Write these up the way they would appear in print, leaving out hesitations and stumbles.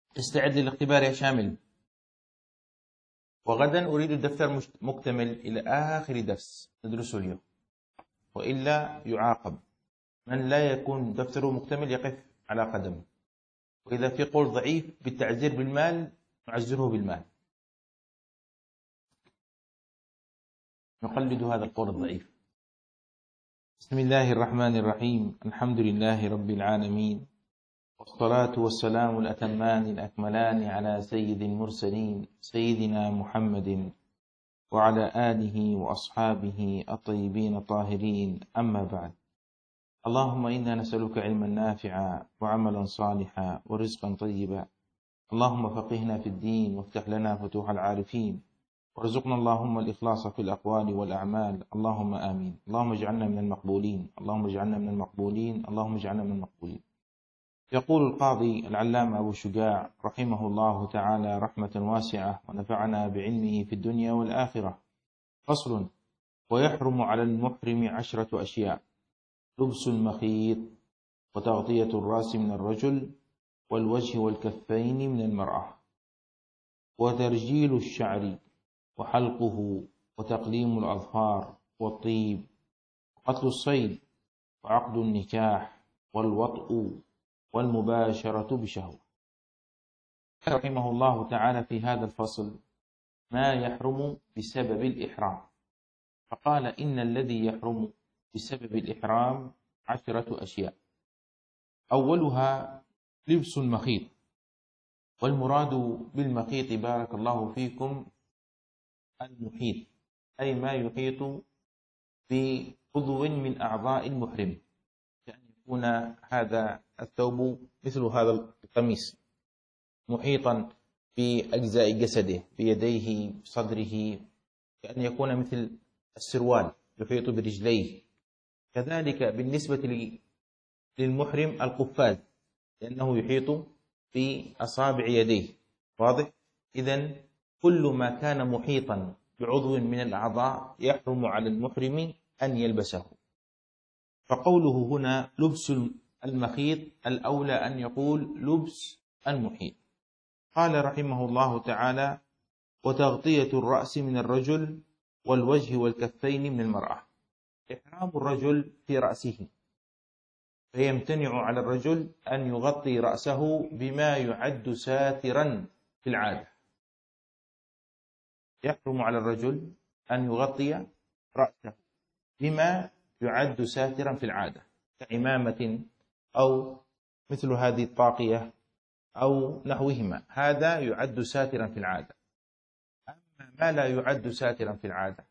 استعد للاختبار يا شامل. وغدا أريد الدفتر مكتمل إلى آخر درس ندرسه اليوم، وإلا يعاقب. من لا يكون دفتره مكتمل يقف على قدمه، وإذا في قول ضعيف بالتعزير بالمال نعزره بالمال، نقلد هذا القول الضعيف. بسم الله الرحمن الرحيم. الحمد لله رب العالمين، والصلاة والسلام الأتمان الأكملان على سيد المرسلين سيدنا محمد وعلى آله وأصحابه الطيبين الطاهرين، أما بعد. اللهم إنا نسألك علما نافعا وعملا صالحا ورزقا طيبا. اللهم فقهنا في الدين وافتح لنا فتوح العارفين، وارزقنا اللهم الإخلاص في الأقوال والأعمال، اللهم آمين. اللهم اجعلنا من المقبولين، اللهم اجعلنا من المقبولين، اللهم اجعلنا من المقبولين. يقول القاضي العلامة أبو شجاع رحمه الله تعالى رحمة واسعة ونفعنا بعلمه في الدنيا والآخرة: فصل: ويحرم على المحرم 10 أشياء: لبس المخيط، وتغطية الرأس من الرجل، والوجه والكفين من المرأة، وترجيل الشعر، وحلقه، وتقليم الأظفار، والطيب، وقتل الصيد، وعقد النكاح، والوطء، والمباشرة بشهوة. رحمه الله تعالى في هذا الفصل ما يحرم بسبب الإحرام، فقال: إن الذي يحرم بسبب الإحرام 10 أشياء. أولها لبس المخيط، والمراد بالمخيط بارك الله فيكم المحيط، أي ما يحيط بعضو من أعضاء المحرم، كأن يكون هذا الثوب مثل هذا القميص محيطا بأجزاء جسده، بيديه، بصدره، كأن يكون مثل السروال يحيط برجليه. كذلك بالنسبة للمحرم القفاز، لأنه يحيط بأصابع يديه. واضح؟ إذن كل ما كان محيطا بعضو من الأعضاء يحرم على المحرم أن يلبسه. فقوله هنا لبس المخيط الأولى أن يقول لبس المحيط. قال رحمه الله تعالى: وتغطية الرأس من الرجل، والوجه والكفين من المرأة. إحرام الرجل في رأسه، فيمتنع على الرجل أن يغطي رأسه بما يعد ساترا في العادة. يحرم على الرجل أن يغطي رأسه بما يعد ساترا في العادة، كعمامة أو مثل هذه الطاقية أو نحوهما، هذا يعد ساترا في العادة. أما ما لا يعد ساترا في العادة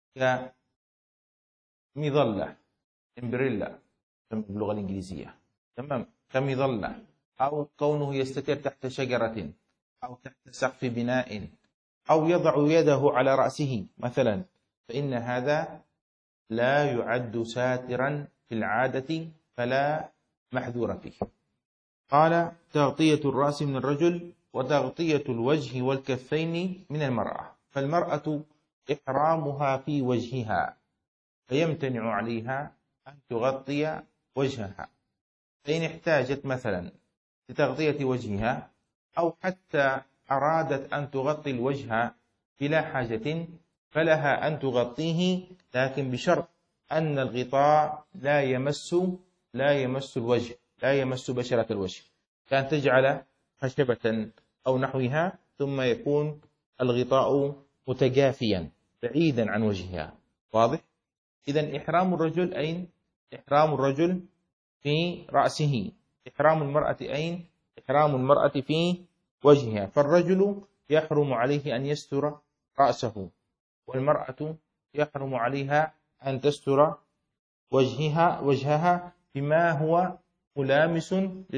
كمظلة، امبريلا باللغة الإنجليزية، تمام، كمظلة، أو كونه يستتر تحت شجرة أو تحت سقف بناء، أو يضع يده على رأسه مثلا، فإن هذا لا يعد ساترا في العادة، فلا محذور فيه. قال: تغطية الرأس من الرجل، وتغطية الوجه والكفين من المرأة. فالمرأة إحرامها في وجهها، فيمتنع عليها أن تغطي وجهها، فإن احتاجت مثلا لتغطية وجهها، أو حتى أرادت أن تغطي الوجه بلا حاجة، فلها أن تغطيه، لكن بشرط أن الغطاء لا يمس الوجه، لا يمس بشرة الوجه، كان تجعل خشبة أو نحوها، ثم يكون الغطاء متجافيا بعيدا عن وجهها. واضح؟ إذن إحرام الرجل أين؟ إحرام الرجل في رأسه. إحرام المرأة أين؟ إحرام المرأة في وجهها. فالرجل يحرم عليه أن يستر رأسه، والمرأة يحرم عليها أن تستر وجهها بما هو ملامس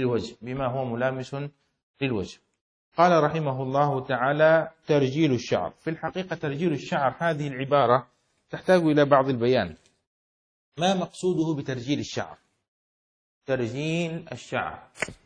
للوجه. قال رحمه الله تعالى: ترجيل الشعر. في الحقيقة ترجيل الشعر هذه العبارة تحتاج إلى بعض البيان. ما مقصوده بترجيل الشعر؟ ترجيل الشعر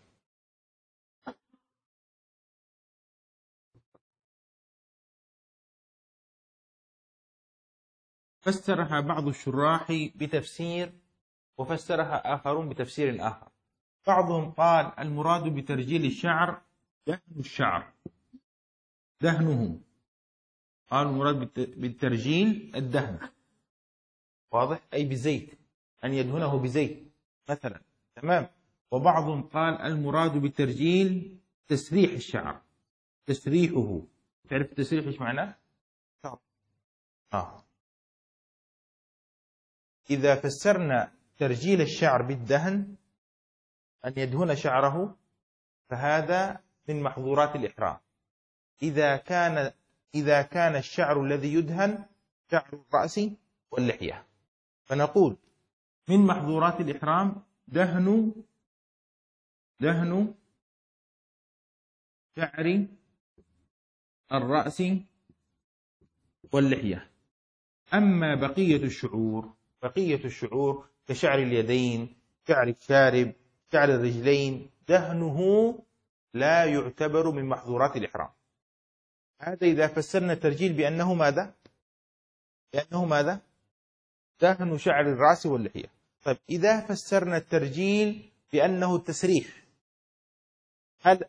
فسرها بعض الشراح بتفسير، وفسرها آخرون بتفسير آخر. بعضهم قال المراد بترجيل الشعر دهن الشعر، دهنه. قالوا المراد بالترجيل الدهن، واضح؟ أي بزيت، أن يدهنه بزيت مثلا، تمام. وبعضهم قال المراد بالترجيل تسريح الشعر، تسريحه. تعرف التسريح ايش معناه؟ إذا فسرنا ترجيل الشعر بالدهن، أن يدهن شعره، فهذا من محظورات الإحرام. إذا كان الشعر الذي يدهن شعر الرأس واللحية، فنقول من محظورات الإحرام دهن شعر الرأس واللحية. أما بقية الشعور كشعر اليدين، شعر الشارب، شعر الرجلين، دهنه لا يعتبر من محظورات الإحرام. هذا إذا فسرنا الترجيل بأنه ماذا؟ دهن شعر الرأس واللحية. طيب إذا فسرنا الترجيل بأنه التسريح، هل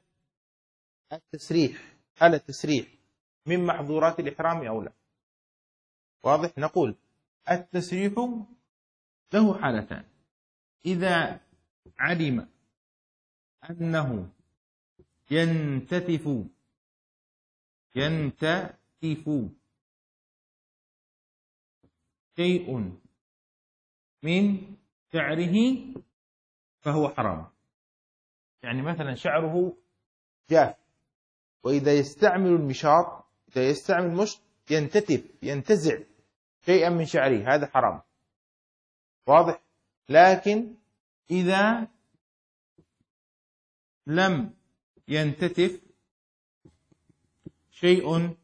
التسريح من محظورات الإحرام أو لا؟ واضح؟ نقول التسريح له حالتان: إذا علم أنه ينتتف شيء من شعره فهو حرام. يعني مثلا شعره جاف، وإذا يستعمل المشاط، إذا يستعمل المشط، ينتزع شيئا من شعره، هذا حرام، واضح؟ لكن إذا لم ينتتف شيء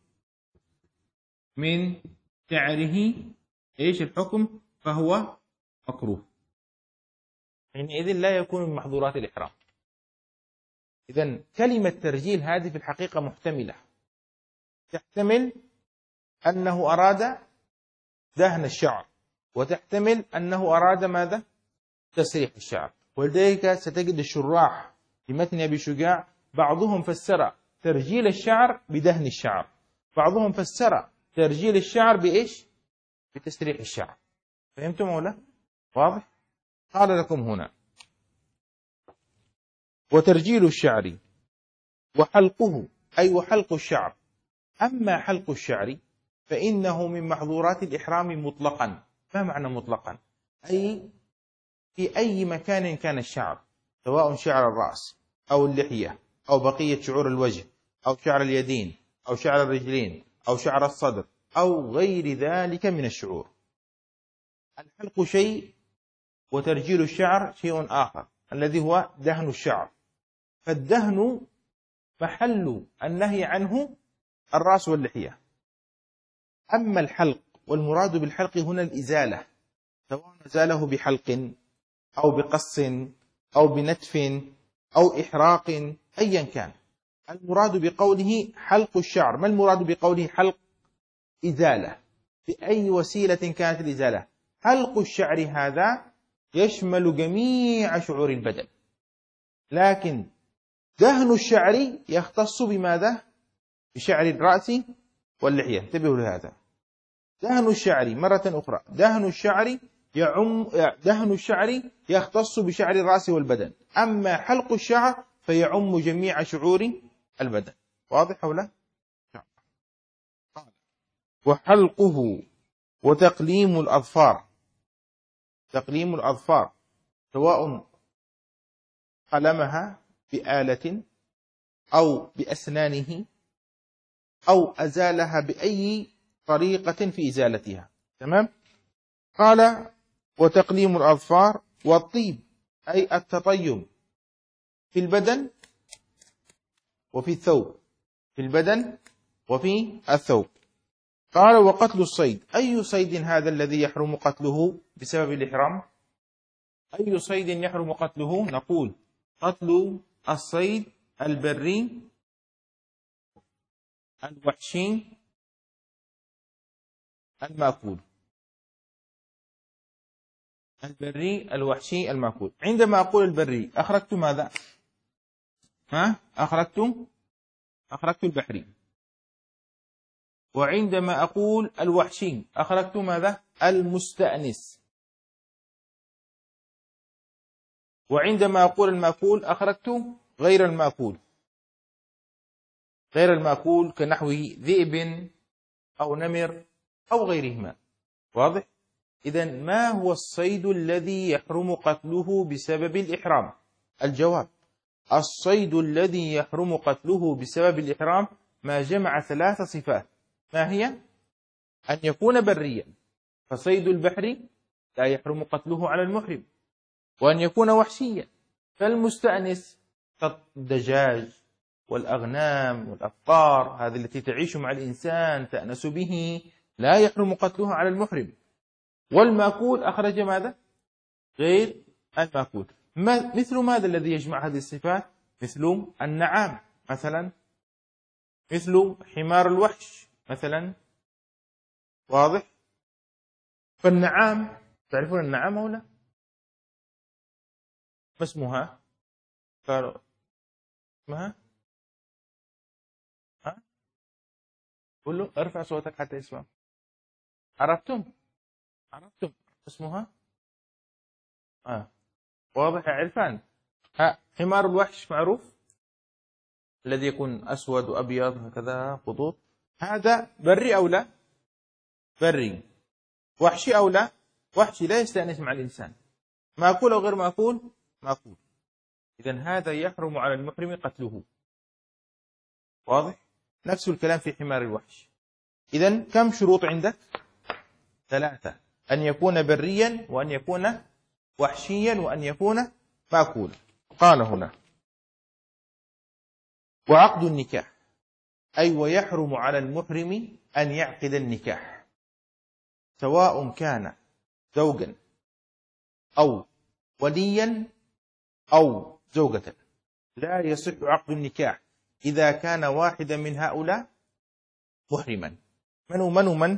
من شعره، إيش الحكم؟ فهو مكروه، حينئذ لا يكون من محظورات الإحرام. إذن كلمة ترجيل هذه في الحقيقة محتملة، تحتمل أنه أراد دهن الشعر، وتحتمل أنه أراد ماذا؟ تسريح الشعر. ولذلك ستجد الشراح في متن أبي شجاع بعضهم فسر ترجيل الشعر بدهن الشعر، بعضهم فسر ترجيل الشعر بإيش؟ بتسريح الشعر. فهمتم ولا؟ واضح؟ قال لكم هنا: وترجيل الشعر وحلقه، أي وحلق الشعر. أما حلق الشعر فإنه من محظورات الإحرام مطلقا. ما معنى مطلقا؟ أي في أي مكان كان الشعر، سواء شعر الرأس أو اللحية أو بقية شعور الوجه أو شعر اليدين أو شعر الرجلين أو شعر الصدر أو غير ذلك من الشعور. الحلق شيء، وترجيل الشعر شيء آخر الذي هو دهن الشعر. فالدهن محل النهي عنه الرأس واللحية. أما الحلق، والمراد بالحلق هنا الإزالة، سواء أزاله بحلق أو بقص أو بنتف أو إحراق، أيا كان. المراد بقوله حلق الشعر، ما المراد بقوله حلق؟ إزالة، بأي وسيلة كانت الإزالة. حلق الشعر هذا يشمل جميع شعور البدن، لكن دهن الشعر يختص بماذا؟ بشعر الرأس واللحية. انتبهوا لهذا. دهن الشعر مرة أخرى، دهن الشعر يختص بشعر الرأس والبدن، أما حلق الشعر فيعم جميع شعور البدن. واضح ولا؟ وحلقه وتقليم الأظفار، تقليم الأظفار سواء قلمها بآلة أو بأسنانه أو أزالها بأي طريقة في إزالتها، تمام؟ قال: وتقليم الأظفار والطيب، أي التطيب في البدن وفي الثوب، في البدن وفي الثوب. قال: وقتل الصيد. أي صيد هذا الذي يحرم قتله بسبب الإحرام؟ أي صيد يحرم قتله؟ نقول: قتل الصيد البري الوحشي المأكول، البري الوحشي المأكول. عندما أقول البري أخرجت ماذا؟ أخرجت أخرجت البحري. وعندما أقول الوحشي أخرجت ماذا؟ المستأنس. وعندما أقول المأكول أخرجت غير المأكول، غير المأكول كنحو ذئب أو نمر أو غيرهما. واضح؟ إذن ما هو الصيد الذي يحرم قتله بسبب الإحرام؟ الجواب: الصيد الذي يحرم قتله بسبب الإحرام ما جمع 3 صفات. ما هي؟ أن يكون بريا، فصيد البحر لا يحرم قتله على المحرم. وأن يكون وحشيا، فالمستأنس كالدجاج والأغنام والأبقار، هذه التي تعيش مع الإنسان تأنس به، لا يحرم قتلها على المحرم. والمأكول أخرج ماذا؟ غير المأكول. مثل ماذا الذي يجمع هذه الصفات؟ مثل النعام مثلا، مثل حمار الوحش مثلا. واضح؟ فالنعام، تعرفون النعام أو لا؟ ما اسمها؟ قالوا اسمها؟ ها؟ قل له ارفع صوتك حتى يسمع. عرفتم؟ عرفتم اسمها؟ واضح يا عرفان؟ حمار الوحش معروف، الذي يكون أسود وأبيض هكذا خطوط. هذا بري أو لا؟ بري. وحشي أو لا؟ وحشي، لا يستأنس مع الإنسان. مأكول أو غير مأكول؟ مأكول. إذن هذا يحرم على المحرم قتله. واضح؟ نفس الكلام في حمار الوحش. إذن كم شروط عندك؟ 3: أن يكون بريا، وأن يكون وحشيا، وأن يكون مأكولا. قال هنا: وعقد النكاح، أي ويحرم على المحرم أن يعقد النكاح، سواء كان زوجا أو وليا أو زوجة. لا يصح عقد النكاح إذا كان واحدا من هؤلاء محرما. من؟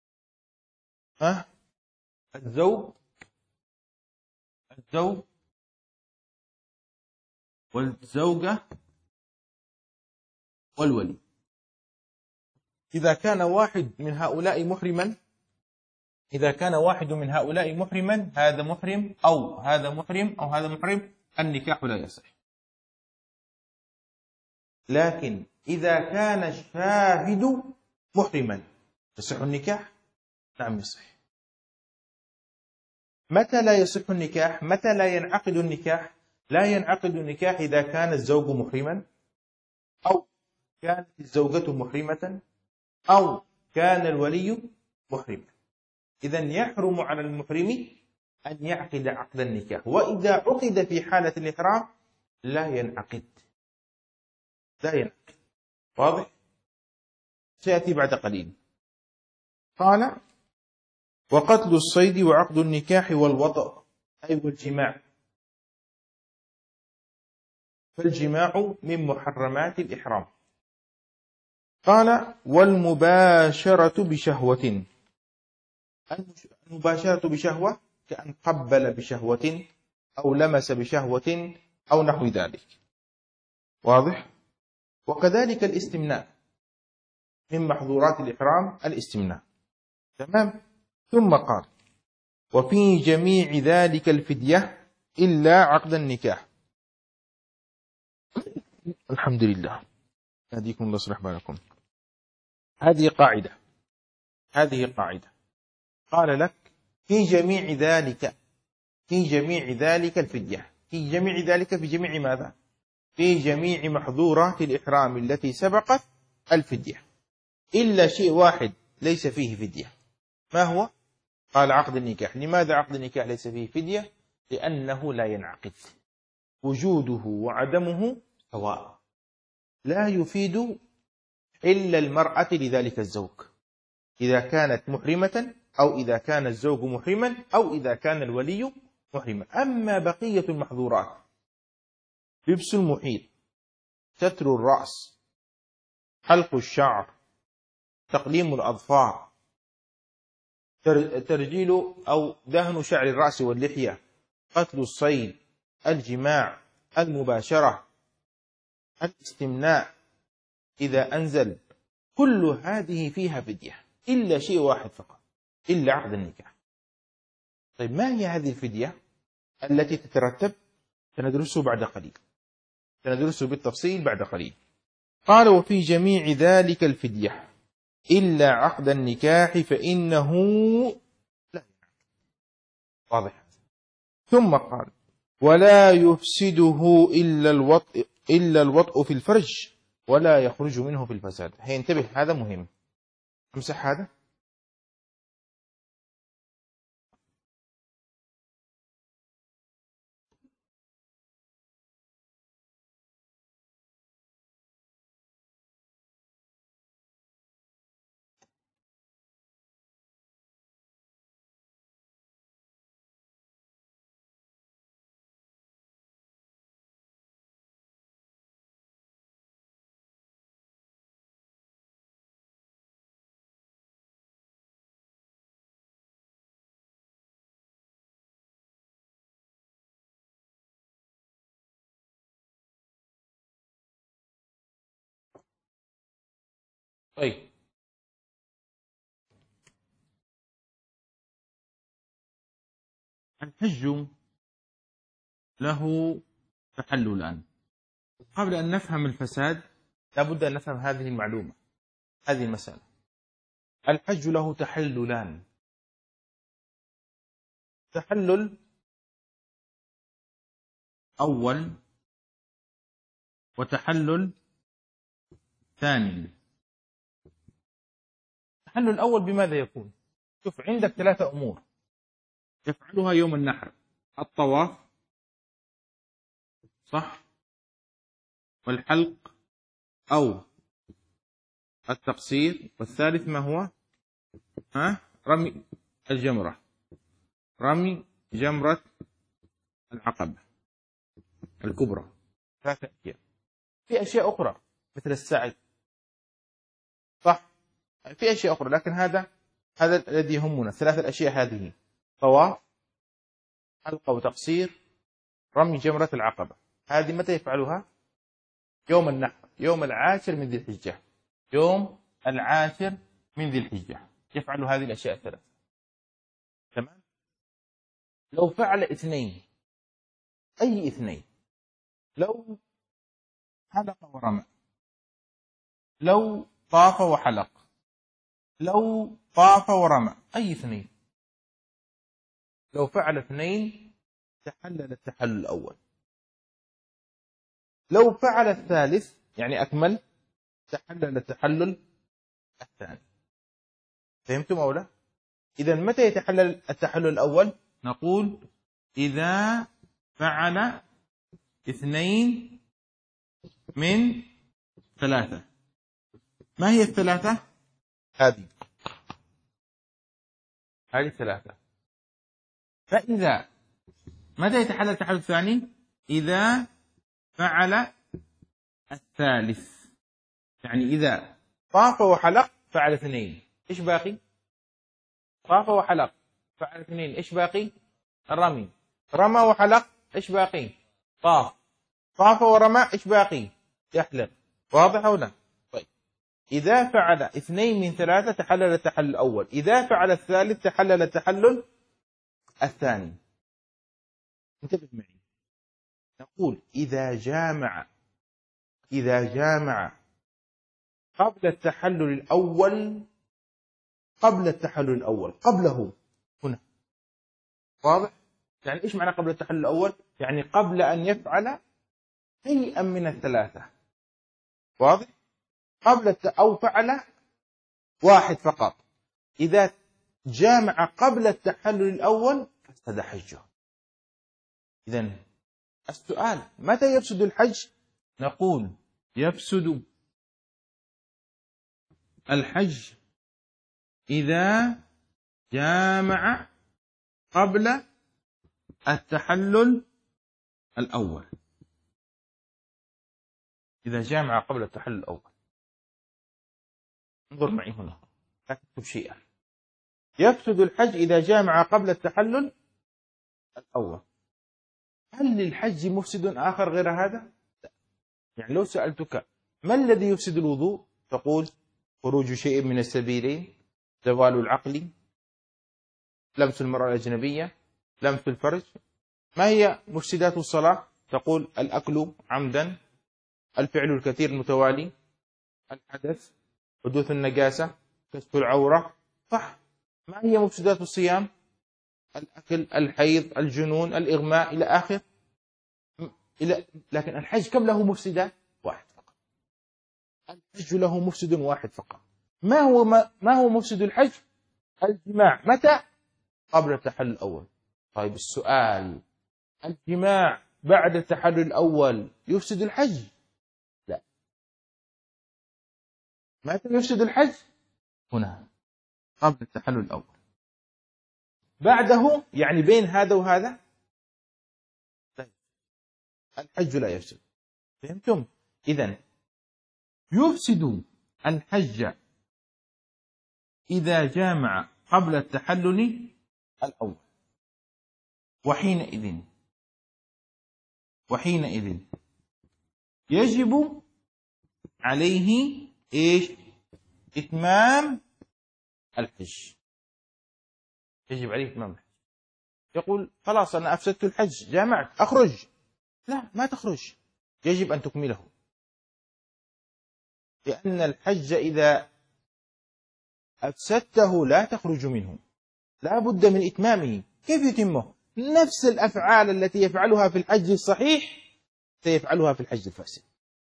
الزوج والزوجة والولي. إذا كان واحد من هؤلاء محرما، هذا محرم أو هذا محرم أو هذا محرم، النكاح لا يصح. لكن إذا كان الشاهد محرما يصح النكاح؟ نعم يصح. متى لا يصح النكاح؟ متى لا ينعقد النكاح؟ لا ينعقد النكاح إذا كان الزوج محرما، أو كانت الزوجة محرمة، أو كان الولي محرما. إذن يحرم على المحرم أن يعقد عقد النكاح، وإذا عقد في حالة الإحرام لا ينعقد. واضح؟ سيأتي بعد قليل. قال: وقتل الصيد وعقد النكاح والوطأ، أي والجماع، فالجماع من محرمات الإحرام. قال: والمباشرة بشهوة. المباشرة بشهوة كأن قبل بشهوة أو لمس بشهوة أو نحو ذلك. واضح؟ وكذلك الاستمناء، من محظورات الإحرام الاستمناء. تمام؟ ثم قال: وفي جميع ذلك الفدية إلا عقد النكاح. الحمد لله، هديكم الله يصلح بالكم. هذه قاعدة. قال لك: في جميع ذلك الفدية. في جميع ذلك، في جميع ماذا؟ في جميع محظورات الإحرام التي سبقت الفدية، إلا شيء واحد ليس فيه فدية. ما هو؟ قال: عقد النكاح. لماذا عقد النكاح ليس فيه فدية؟ لأنه لا ينعقد، وجوده وعدمه سواء، لا يفيد إلا المرأة لذلك الزوج، إذا كانت محرمة، أو إذا كان الزوج محرما، أو إذا كان الولي محرما. أما بقية المحظورات: لبس المحيط، ستر الرأس، حلق الشعر، تقليم الأظفار، ترجيل أو دهن شعر الرأس واللحية، قتل الصيد، الجماع، المباشرة، الاستمناء، إذا أنزل كل هذه فيها فدية إلا شيء واحد فقط، إلا عقد النكاح. طيب ما هي هذه الفدية التي تترتب؟ سندرسه بعد قليل، سندرسه بالتفصيل بعد قليل. قال وفي جميع ذلك الفدية إلا عقد النكاح فإنه لا. واضح. ثم قال ولا يفسده إلا الوطء في الفرج ولا يخرج منه في الفساد. هينتبه، هذا مهم. امسح هذا. طيب الحج له تحللان. قبل أن نفهم الفساد لابد أن نفهم هذه المعلومة، هذه المسألة. الحج له تحللان. تحلل أول وتحلل ثاني. التحلل الأول بماذا يكون؟ شوف، عندك 3 أمور يفعلها يوم النحر: الطواف، صح، والحلق أو التقصير، والثالث ما هو؟ رمي الجمرة، رمي جمرة العقبة الكبرى. 3 أشياء. في أشياء أخرى مثل السعي، صح، في أشياء أخرى، لكن هذا الذي يهمنا. 3 الأشياء هذه: طواف، حلقة وتقصير، رمي جمرة العقبة. هذه متى يفعلها؟ يوم النحر، يوم 10 من ذي الحجة. يوم 10 من ذي الحجة يفعل هذه الأشياء 3. تمام؟ لو فعل 2، أي 2، لو حلق ورمى، لو طاف وحلق، لو طاف ورمى، أي 2، لو فعل 2 تحلل التحلل الأول. لو فعل الثالث يعني أكمل، تحلل التحلل الثاني. فهمتم أو لا؟ إذا متى يتحلل التحلل الأول؟ نقول إذا فعل 2 من 3. ما هي ال3؟ هذه 3. فإذا متى يتحلل التحلل الثاني؟ إذا فعل الثالث، يعني إذا طاف وحلق فعل 2، إيش باقي؟ طاف وحلق فعل 2، إيش باقي؟ الرمي. رمى وحلق، إيش باقي؟ طاف. طاف ورمى، إيش باقي؟ يحلق. واضح أو لا؟ طيب، إذا فعل 2 من 3 تحلل التحلل الأول، إذا فعل الثالث تحلل التحلل الثاني. انتبه معي، نقول إذا جامع قبل التحلل الأول، قبله هنا. واضح؟ يعني إيش معنى قبل التحلل الأول؟ يعني قبل أن يفعل شيئا من ال3. واضح؟ أو فعل 1 فقط. إذا جامع قبل التحلل الأول فسد حجه. إذن السؤال: متى يفسد الحج؟ نقول يفسد الحج إذا جامع قبل التحلل الأول. إذا جامع قبل التحلل الأول. انظر معي هنا، لا تكتب شيئا. يفسد الحج إذا جامع قبل التحلل الأول. هل للحج مفسد آخر غير هذا؟ لا. يعني لو سألتك ما الذي يفسد الوضوء؟ تقول خروج شيء من السبيلين، زوال العقل، لمس المرأة الأجنبية، لمس الفرج. ما هي مفسدات الصلاة؟ تقول الأكل عمدا، الفعل الكثير المتوالي، الحدث، حدوث النجاسة، كشف العورة. صح. ما هي مفسدات الصيام؟ الأكل، الحيض، الجنون، الإغماء إلى آخر. لكن الحج كم له مفسدات؟ واحد فقط. الحج له مفسد واحد فقط. ما هو مفسد الحج؟ الجماع. متى؟ قبل التحلل الأول. طيب السؤال، الجماع بعد التحلل الأول يفسد الحج؟ لا. متى يفسد الحج؟ هنا، قبل التحلل الأول. بعده يعني بين هذا وهذا، طيب الحج لا يفسد. فهمتم؟ إذن يفسد الحج إذا جامع قبل التحلل الأول، وحينئذ يجب عليه إيش؟ إتمام الحج. يجب عليه إتمام الحج. يقول خلاص أنا أفسدت الحج، جامعت، أخرج. لا، ما تخرج، يجب أن تكمله، لأن الحج إذا أفسدته لا تخرج منه، لا بد من إتمامه. كيف يتمه؟ نفس الأفعال التي يفعلها في الحج الصحيح سيفعلها في الحج الفاسد.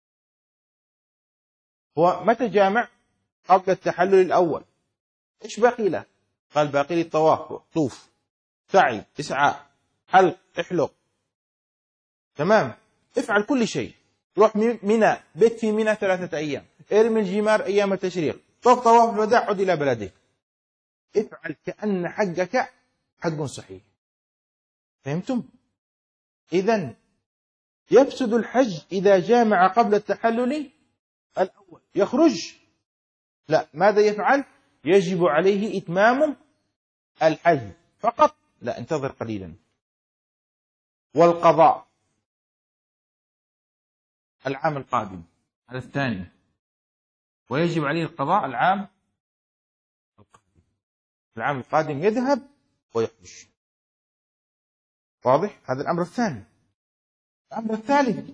هو متى جامع؟ قبل التحلل الأول. إيش باقي له؟ قال باقي لي الطواف، طوف، سعي، إسعاء، حلق، احلق. تمام، افعل كل شيء. روح منى، بيت في منى 3 أيام، ارمي الجمار أيام التشريق، طوف طواف الوداع، عد إلى بلدك. افعل كأن حجك حج صحيح. فهمتم؟ إذن يفسد الحج إذا جامع قبل التحلل الأول. يخرج؟ لا. ماذا يفعل؟ يجب عليه إتمام الحج فقط. لا، انتظر قليلا. والقضاء العام القادم، هذا الثاني، ويجب عليه القضاء العام القادم يذهب ويخرج. واضح؟ هذا الأمر الثاني. الأمر الثالث،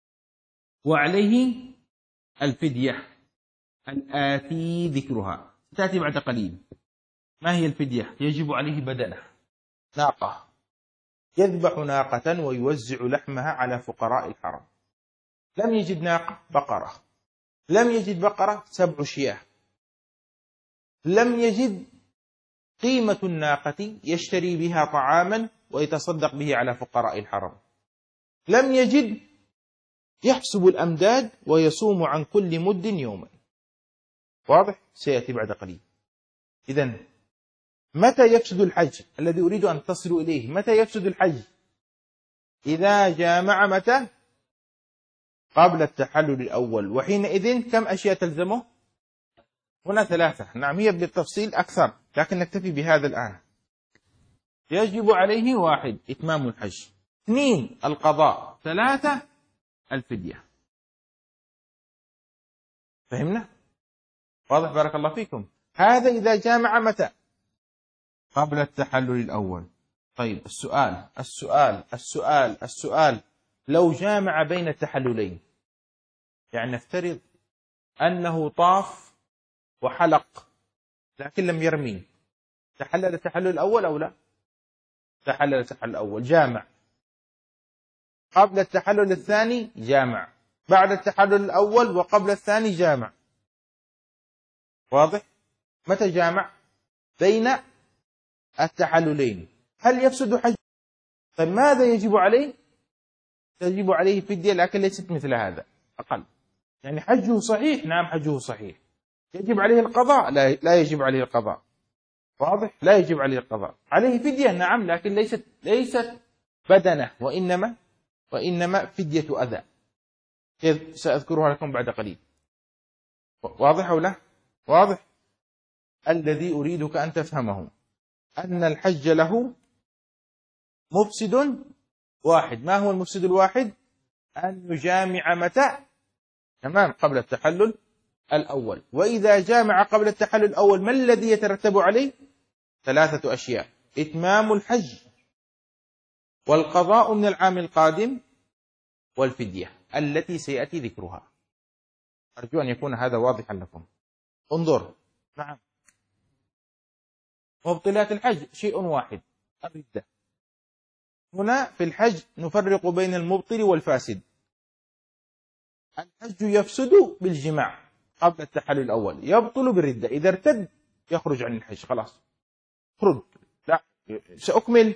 وعليه الفدية الآتي ذكرها، تأتي بعد قليل. ما هي الفدية؟ يجب عليه بدنه، ناقة، يذبح ناقة ويوزع لحمها على فقراء الحرم. لم يجد ناقة، بقرة. لم يجد بقرة، 7 شياه. لم يجد قيمة الناقة يشتري بها طعاما ويتصدق به على فقراء الحرم. لم يجد يحسب الأمداد ويصوم عن كل مد يوما. واضح؟ سيأتي بعد قليل. إذن متى يفسد الحج الذي أريد أن تصلوا إليه؟ متى يفسد الحج؟ إذا جامع متى؟ قبل التحلل الأول. وحينئذ كم أشياء تلزمه؟ هنا 3. نعم، هي بالتفصيل أكثر، لكن نكتفي بهذا الآن. يجب عليه 1 إتمام الحج، 2 القضاء، 3 الفدية. فهمنا؟ واضح؟ بارك الله فيكم. هذا إذا جامع متى؟ قبل التحلل الأول. طيب السؤال، لو جامع بين التحللين، يعني نفترض أنه طاف وحلق لكن لم يرمي، تحلل التحلل الأول أو لا؟ تحلل التحلل الأول، جامع. قبل التحلل الثاني جامع، بعد التحلل الأول وقبل الثاني جامع. واضح؟ متى جامع؟ بين التحللين. هل يفسد حج؟ طيب ماذا يجب عليه؟ يجب عليه فدية، لكن ليست مثل هذا، أقل. يعني حجه صحيح، نعم حجه صحيح. يجب عليه القضاء؟ لا يجب عليه القضاء. واضح؟ لا يجب عليه القضاء. عليه فدية، نعم، لكن ليست بدنه، وإنما فدية أذى، سأذكرها لكم بعد قليل. واضح أو لا؟ واضح؟ الذي أريدك أن تفهمه أن الحج له مفسد واحد. ما هو المفسد الواحد؟ أن يجامع متى؟ تمام، قبل التحلل الأول. وإذا جامع قبل التحلل الأول ما الذي يترتب عليه؟ 3 أشياء: إتمام الحج، والقضاء من العام القادم، والفدية التي سيأتي ذكرها. أرجو أن يكون هذا واضحا لكم. انظر، نعم، مبطلات الحج شيء واحد، الردة. هنا في الحج نفرق بين المبطل والفاسد. الحج يفسد بالجماع قبل التحلل الأول، يبطل بالردة. إذا ارتد يخرج عن الحج، خلاص خرج، لا سأكمل.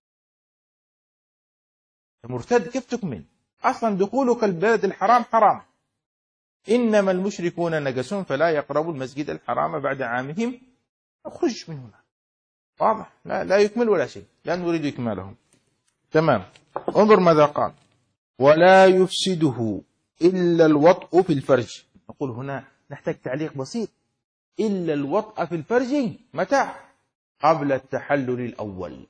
مرتد كيف تكمل؟ أصلا دخولك البلد الحرام حرام. إنما المشركون نجس فلا يقربوا المسجد الحرام بعد عامهم. اخرج من هنا، واضح؟ لا يكمل ولا شيء، لا نريد إكمالهم. تمام. انظر ماذا قال: ولا يفسده إلا الوطء في الفرج. نقول هنا نحتاج تعليق بسيط: إلا الوطء في الفرج متى؟ قبل التحلل الأول.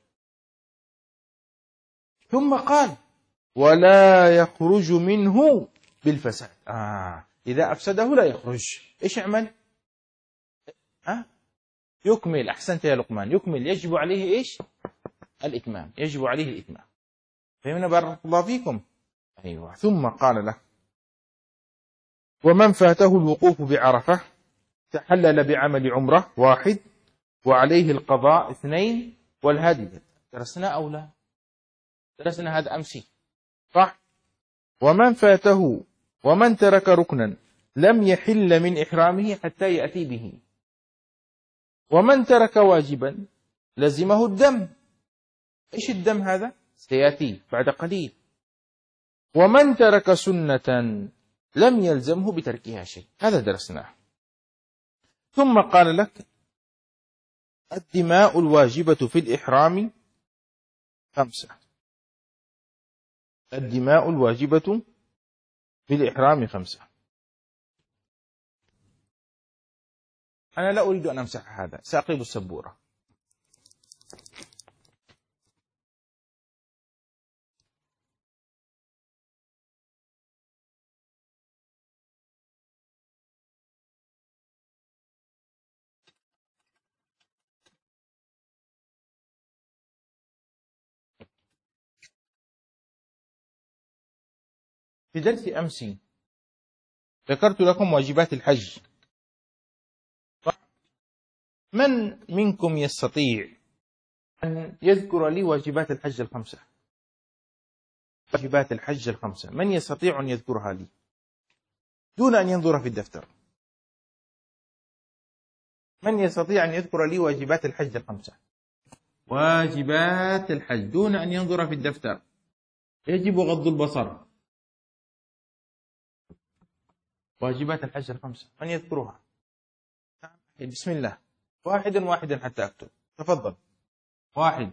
ثم قال: ولا يخرج منه بالفساد. إذا أفسده لا يخرج. إيش يعمل؟ يكمل. أحسنت يا لقمان، يكمل. يجب عليه إيش؟ الإتمام، يجب عليه الإتمام. فهمنا بارك الله فيكم؟ أيوة. ثم قال له: ومن فاته الوقوف بعرفة تحلل بعمل عمرة 1، وعليه القضاء 2، والهدي. درسنا أو لا؟ درسنا هذا أمسي، صح؟ ومن فاته، ومن ترك ركنا لم يحل من إحرامه حتى يأتي به. ومن ترك واجبا لزمه الدم. إيش الدم هذا؟ سيأتي بعد قليل. ومن ترك سنة لم يلزمه بتركها شيء. هذا درسناه. ثم قال لك: الدماء الواجبة في الإحرام 5. الدماء الواجبة في الإحرام 5. أنا لا أريد أن أمسح هذا، سأقلب السبورة. في درس أمس ذكرت لكم واجبات الحج. من منكم يستطيع أن يذكر لي واجبات الحج 5؟ واجبات الحج 5، من يستطيع أن يذكرها لي دون أن ينظر في الدفتر؟ من يستطيع أن يذكر لي واجبات الحج 5؟ واجبات الحج دون أن ينظر في الدفتر. يجب غض البصر. واجبات الحج 5، من يذكرها؟ بسم الله، واحدا حتى أكتب. تفضل. 1: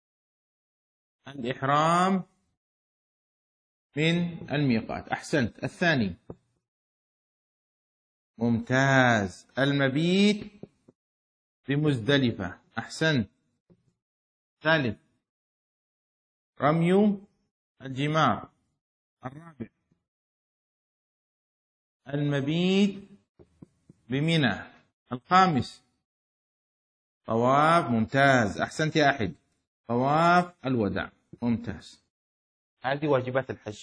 الإحرام من الميقات. أحسنت. 2: ممتاز، المبيت بمزدلفة. أحسنت. 3: رمي الجمار. 4: المبيت بمنى. 5: طواف. ممتاز، أحسنت يا أحد. طواف الوداع. ممتاز. هذه واجبات الحج.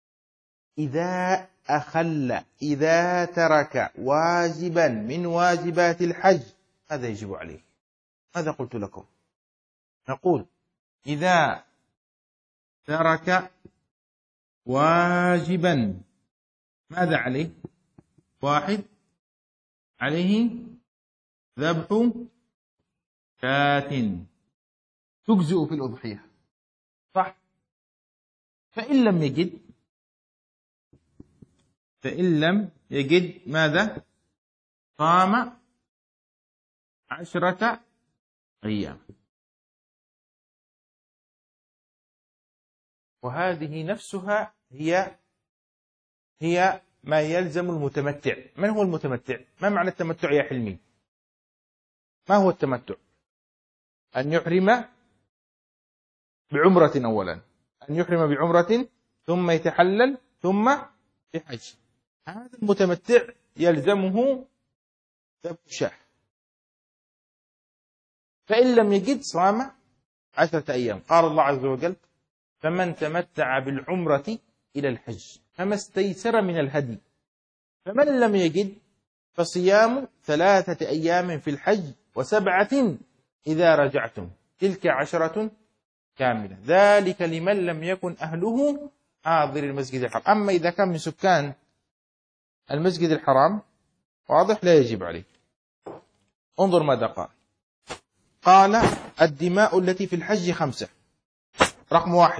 إذا ترك واجبا من واجبات الحج هذا يجب عليه. ماذا قلت لكم؟ نقول إذا ترك واجبا ماذا عليه؟ 1: عليه ذبح شاة تجزئ في الأضحية، صح؟ فإن لم يجد ماذا؟ صام 10 أيام. وهذه نفسها هي ما يلزم المتمتع. من هو المتمتع؟ ما معنى التمتع يا حلمي؟ ما هو التمتع؟ أن يحرم بعمرة أولا، أن يحرم بعمرة ثم يتحلل ثم بحج. هذا المتمتع يلزمه ذبح شاة، فإن لم يجد صام 10 أيام. قال الله عز وجل: فمن تمتع بالعمرة إلى الحج فما استيسر من الهدي، فمن لم يجد فصيام 3 أيام في الحج و7 إذا رجعتم، تلك 10 كاملة، ذلك لمن لم يكن أهله حاضر المسجد الحرام. أما إذا كان من سكان المسجد الحرام واضح لا يجب عليه. انظر ماذا قال. قال: الدماء التي في الحج 5. رقم 1: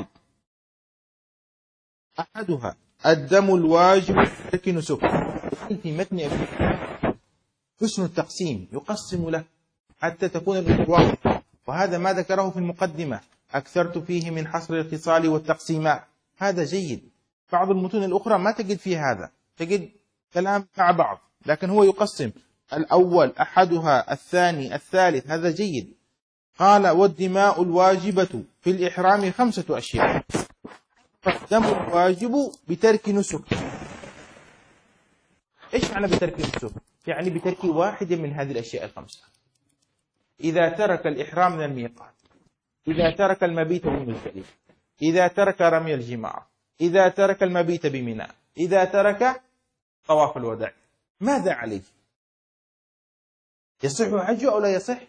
أحدها الدم الواجب ترك نسك. في متن أبي حسن التقسيم يقسم له حتى تكون الأمور واضحة، وهذا ما ذكره في المقدمة: أكثرت فيه من حصر الخصال والتقسيمات. هذا جيد. بعض المتون الأخرى ما تجد فيه هذا، تجد كلام مع بعض، لكن هو يقسم: الأول، أحدها، الثاني، الثالث. هذا جيد. قال: والدماء الواجبة في الإحرام 5 أشياء. الدم الواجب بترك نسك. إيش معنى بترك نسك؟ يعني بترك واحدة من هذه الأشياء 5. إذا ترك الإحرام من الميقات، إذا ترك المبيت بمزدلفة، إذا ترك رمي الجمار، إذا ترك المبيت بمنى، إذا ترك طواف الوداع، ماذا عليه؟ يصح حجه أو لا يصح؟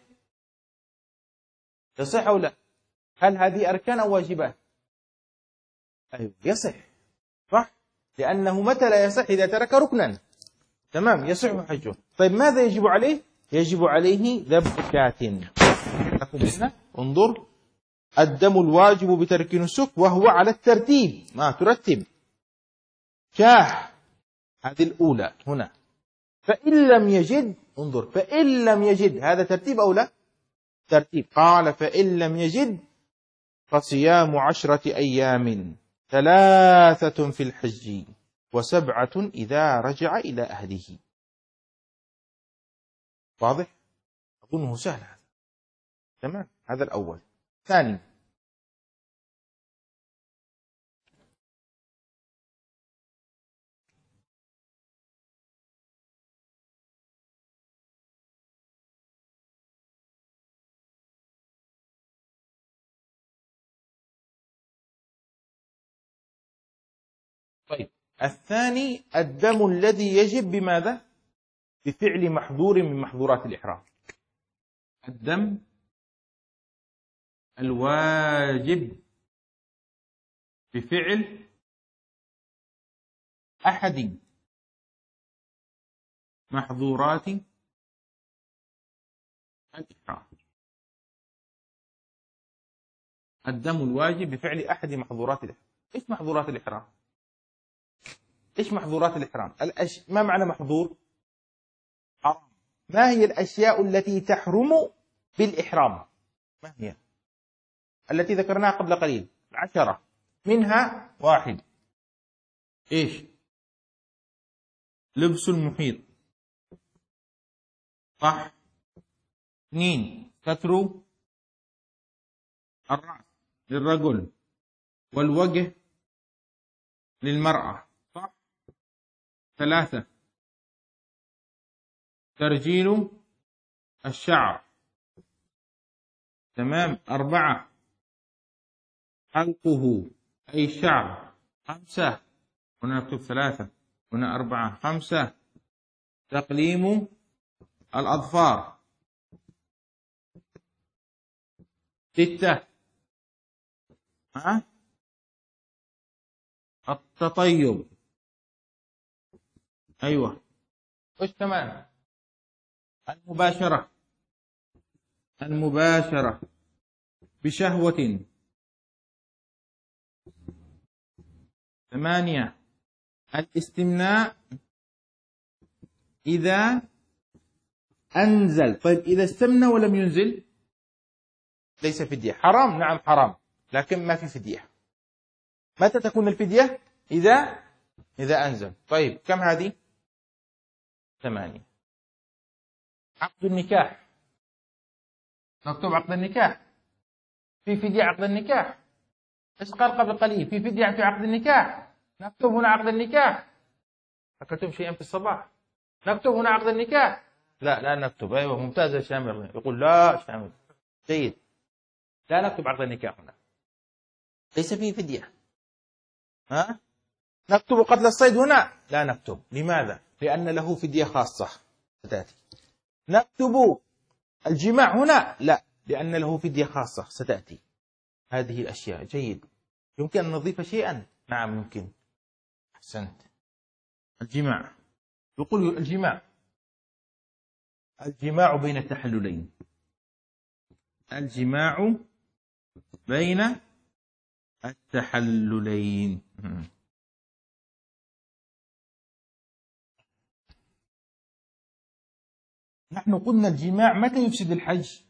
يصح أو لا؟ هل هذه أركان أو واجبات؟ أيوة يصح، صح؟ لأنه متى لا يصح؟ إذا ترك ركنا. تمام، يصح حجه. طيب ماذا يجب عليه؟ يجب عليه ذبح شاة. انظر: الدم الواجب بترك نسك، وهو على الترتيب، ما ترتب. شاه، هذه الأولى هنا. فإن لم يجد، انظر، فإن لم يجد، هذا ترتيب أو لا؟ ترتيب. قال: فإن لم يجد فصيام 10 أيام، 3 في الحج و7 إذا رجع إلى أهله. واضح؟ أظنه سهل هذا. تمام، هذا الأول. ثاني: طيب، الثاني الدم الذي يجب بماذا؟ بفعل محظور من محظورات الإحرام. الدم الواجب بفعل أحد محظورات الإحرام. الدم الواجب بفعل أحد محظورات الإحرام. إيش محظورات الإحرام؟ إيش محظورات الإحرام؟ ما معنى محظور؟ حرام. ما هي الأشياء التي تحرم بالإحرام؟ ما هي؟ التي ذكرناها قبل قليل 10، منها 1: إيش؟ لبس المحيط، صح. 2: ستر الرأس للرجل والوجه للمرأة، صح. 3: ترجيل الشعر، تمام. 4: حلقه أي الشعر. 5: هنا نكتب 3، هنا 4. 5: تقليم الأظفار. 6: التطيب. أيوة. وش كمان؟ المباشرة بشهوة. 8: الاستمناء إذا أنزل. طيب إذا استمنى ولم ينزل ليس فدية. حرام، نعم حرام، لكن ما في فدية. متى تكون الفدية؟ إذا أنزل. طيب كم هذه؟ 8. عقد النكاح، نكتب عقد النكاح. في فدية عقد النكاح. إيش قال قبل قليل؟ في فدية في عقد النكاح. نكتب هنا عقد النكاح. أكلتم شيئا في الصباح؟ نكتب هنا عقد النكاح؟ لا نكتب. أيوة ممتاز يا شامل. يقول لا شامل جيد، لا نكتب عقد النكاح هنا، ليس فيه فدية. ها؟ نكتب قتل الصيد هنا؟ لا نكتب. لماذا؟ لأن له فدية خاصة ستأتي. نكتب الجماع هنا؟ لا، لأن له فدية خاصة ستأتي. هذه الأشياء. جيد. يمكن أن نضيف شيئا؟ نعم يمكن. أحسنت. الجماع، يقول الجماع بين التحللين، الجماع بين التحللين. نحن قلنا الجماع متى يفسد الحج؟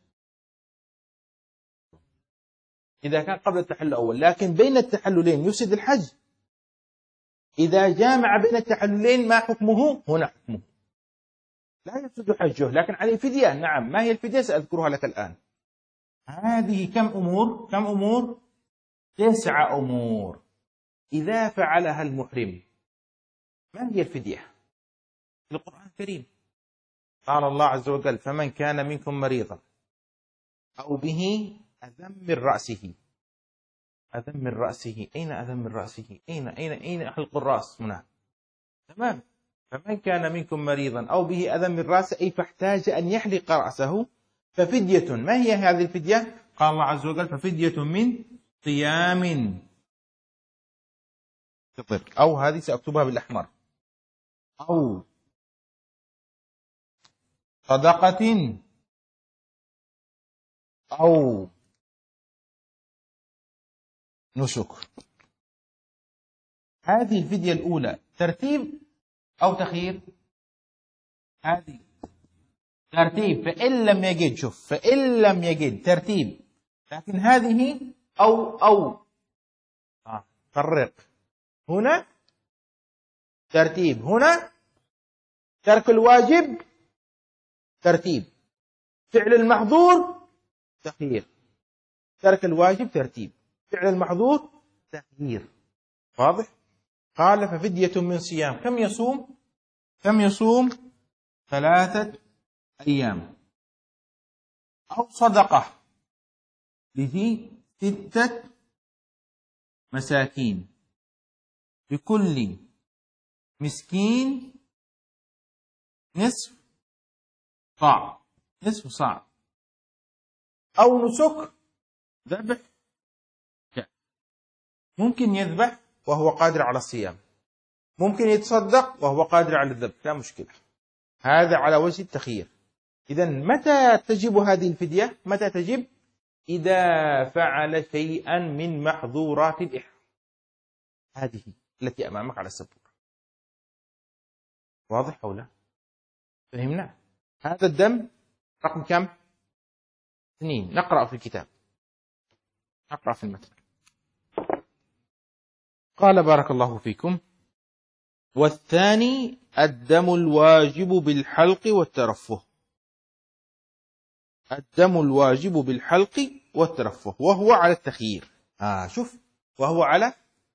إذا كان قبل التحلل الأول، لكن بين التحللين يفسد الحج. إذا جامع بين التحللين ما حكمه؟ هنا حكمه لا يفسد حجه، لكن عليه فدية. نعم، ما هي الفدية؟ سأذكرها لك الآن. هذه كم أمور؟ 9 أمور. إذا فعلها المحرم ما هي الفدية؟ في القرآن الكريم قال الله عز وجل: فمن كان منكم مريضا أو به أذى من رأسه. أذى من رأسه، أين أذى من رأسه؟ أين حلق الرأس هنا؟ تمام. فمن كان منكم مريضا أو به أذى من رأسه، أي فاحتاج أن يحلق رأسه، ففدية. ما هي هذه الفدية؟ قال الله عز وجل: ففدية من صيام، أو هذه سأكتبها بالأحمر، أو صدقة، أو نسك. هذه الفدية الأولى ترتيب أو تخيير؟ هذه ترتيب. فإن لم يجد، شوف، فإن لم يجد ترتيب، لكن هذه أو فرق. هنا ترتيب، هنا ترك الواجب ترتيب، فعل المحظور تخيير. ترك الواجب ترتيب، فعل المحظور تخيير. واضح؟ قال: ففدية من صيام. كم يصوم 3 أيام، أو صدقة لذي 6 مساكين، لكل مسكين نصف صاع، أو نسك ذبح شاة. ممكن يذبح وهو قادر على الصيام، ممكن يتصدق وهو قادر على الذبح، لا مشكلة. هذا على وجه التخيير. إذن متى تجب هذه الفدية؟ متى تجب؟ إذا فعل شيئا من محظورات الإحرام، هذه التي أمامك على السبورة. واضح أو لا؟ فهمنا؟ هذا الدم رقم كم؟ 2. نقرأ في الكتاب، نقرأ في المتن. قال: بارك الله فيكم: والثاني الدم الواجب بالحلق والترفه. الدم الواجب بالحلق والترفه، وهو على التخيير. شوف، وهو على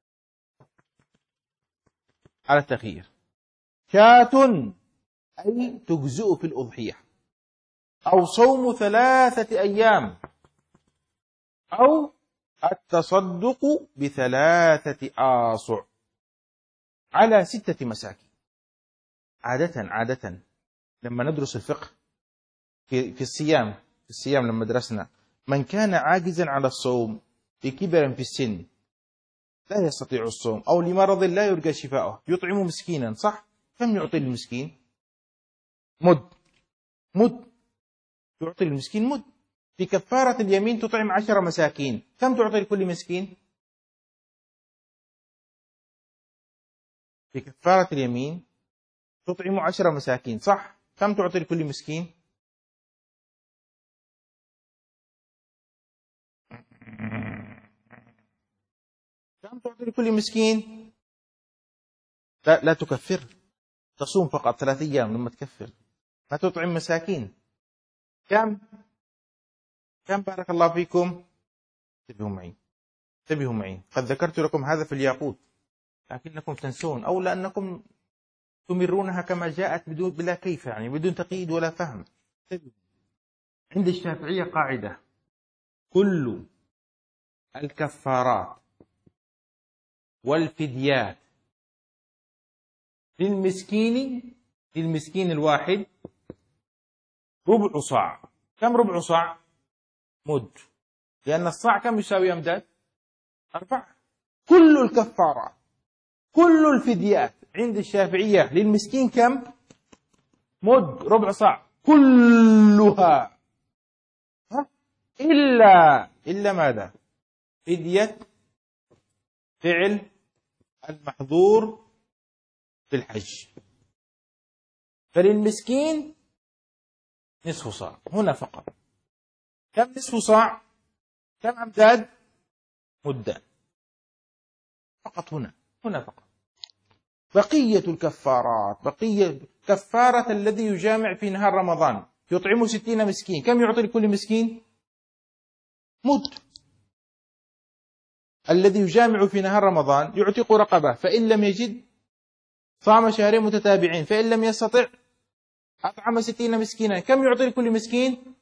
التخيير. شاة، أي تجزئ في الأضحية، أو صوم 3 أيام، أو التصدق ب3 آصع على 6 مساكين. عادة لما ندرس الفقه في الصيام لما درسنا: من كان عاجزا على الصوم لكبر في السن لا يستطيع الصوم، أو لمرض لا يرجى شفاؤه، يطعم مسكينا. صح؟ كم يعطي المسكين؟ مد. يعطي المسكين مد. في كفارة اليمين تطعم 10 مساكين. كم تعطي لكل مسكين؟ في كفارة اليمين تطعم 10 مساكين. صح؟ كم تعطي لكل مسكين؟ كم تعطي لكل مسكين؟ لا تكفر، تصوم فقط 3 أيام لما تكفر، ما تطعم مساكين. كم بارك الله فيكم؟ انتبهوا معي، قد ذكرت لكم هذا في الياقوت لكنكم تنسون، أو لأنكم تمرونها كما جاءت بدون بلا كيف، يعني بدون تقييد ولا فهم. عند الشافعية قاعدة: كل الكفارات والفديات للمسكين الواحد ربع صاع. كم ربع صاع؟ مد. لأن الصاع كم يساوي أمداد؟ 4. كل الكفارات كل الفديات عند الشافعية للمسكين كم؟ مد، ربع صاع كلها. إلا ماذا؟ فدية فعل المحظور في الحج، فللمسكين نصف صاع هنا فقط. كم نصف صاع؟ كم أمداد؟ مدان فقط. هنا فقط. بقية الكفارات، بقية كفارة الذي يجامع في نهار رمضان يطعم 60 مسكين، كم يعطي لكل مسكين؟ مد. الذي يجامع في نهار رمضان يعتق رقبة، فإن لم يجد صام شهرين متتابعين، فإن لم يستطع أطعم 60 مسكينا، كم يعطي لكل مسكين؟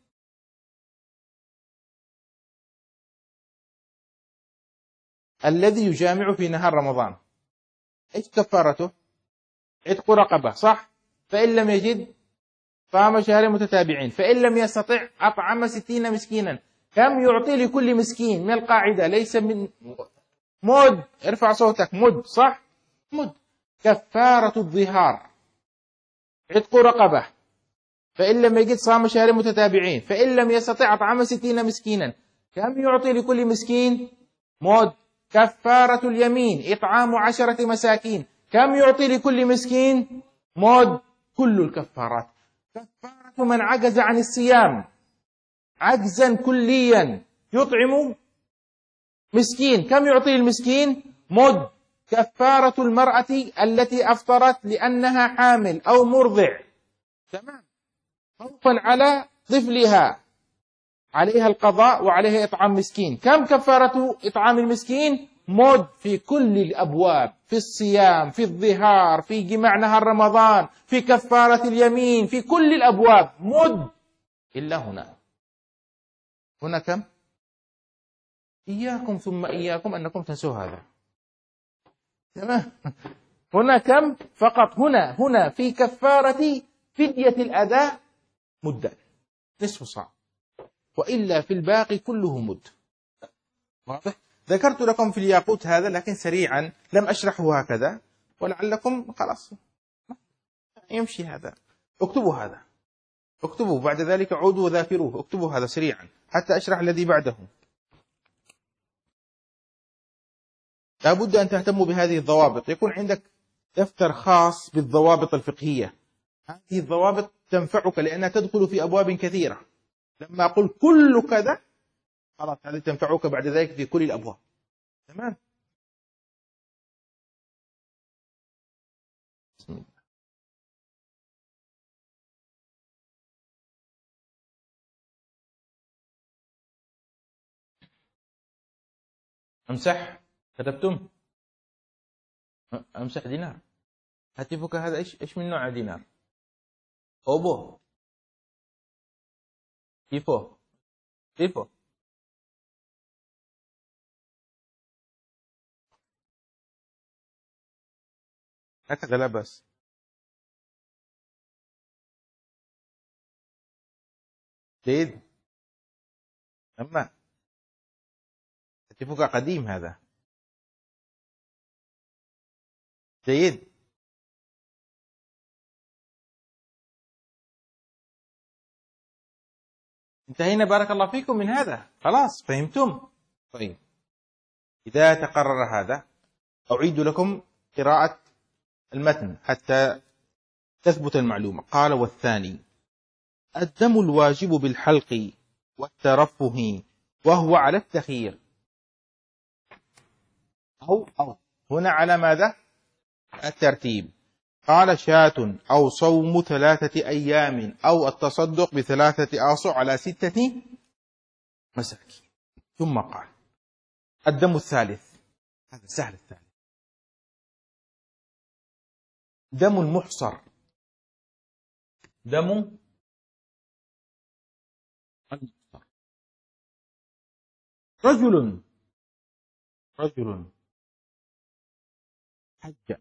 الذي يجامع في نهار رمضان ايش كفارته؟ عتق رقبة، صح؟ فإن لم يجد صام شهرين متتابعين، فإن لم يستطع أطعم 60 مسكينا، كم يعطي لكل مسكين؟ من القاعدة ليس من مد. ارفع صوتك. مد، صح؟ مد. كفارة الظهار عتق رقبة، فإن لم يجد صام شهرين متتابعين، فإن لم يستطع أطعم 60 مسكينا، كم يعطي لكل مسكين؟ مد. كفارة اليمين إطعام 10 مساكين، كم يعطي لكل مسكين؟ مد. كل الكفارات. كفارة من عجز عن الصيام عجزا كليا يطعم مسكين، كم يعطي المسكين؟ مد. كفارة المرأة التي أفطرت لأنها حامل أو مرضع، تمام، خوفا على طفلها، عليها القضاء وعليها إطعام مسكين، كم كفارة إطعام المسكين؟ مد. في كل الأبواب، في الصيام، في الظهار، في جماع نهار رمضان، في كفارة اليمين، في كل الأبواب مد، إلا هنا كم؟ إياكم ثم إياكم أنكم تنسوا هذا، تمام. هنا كم فقط؟ هنا في كفارة فدية الأداء مدة نصف صاع، وإلا في الباقي كله مد. واضح؟ ذكرت لكم في الياقوت هذا لكن سريعا، لم أشرحه هكذا، ولعلكم خلاص يمشي هذا. اكتبوا هذا، اكتبوا بعد ذلك عودوا وذاكروه، اكتبوا هذا سريعا حتى أشرح الذي بعده. لابد أن تهتموا بهذه الضوابط، يكون عندك دفتر خاص بالضوابط الفقهية. هذه الضوابط تنفعك لأنها تدخل في أبواب كثيرة. لما أقول كل كذا خلاص هذه تنفعك بعد ذلك في كل الأبواب، تمام. بسم الله. أمسح، كتبتم؟ أمسح دينار. هاتفك هذا إيش من نوع دينار؟ أوبو، كيفو. هكذا لا بأس. جيد. أما هاتفك قديم هذا. جيد. انتهينا بارك الله فيكم من هذا، خلاص فهمتم. طيب إذا تقرر هذا أعيد لكم قراءة المتن حتى تثبت المعلومة. قال: والثاني الدم الواجب بالحلق والترفه، وهو على التخيير. أو هنا على ماذا؟ الترتيب. قال: شاة أو صوم 3 أيام أو التصدق ب3 آصع على 6 مساكين. ثم قال: الدم الثالث، هذا سهل الثالث. دم المحصر، دم المحصر. رجل حج،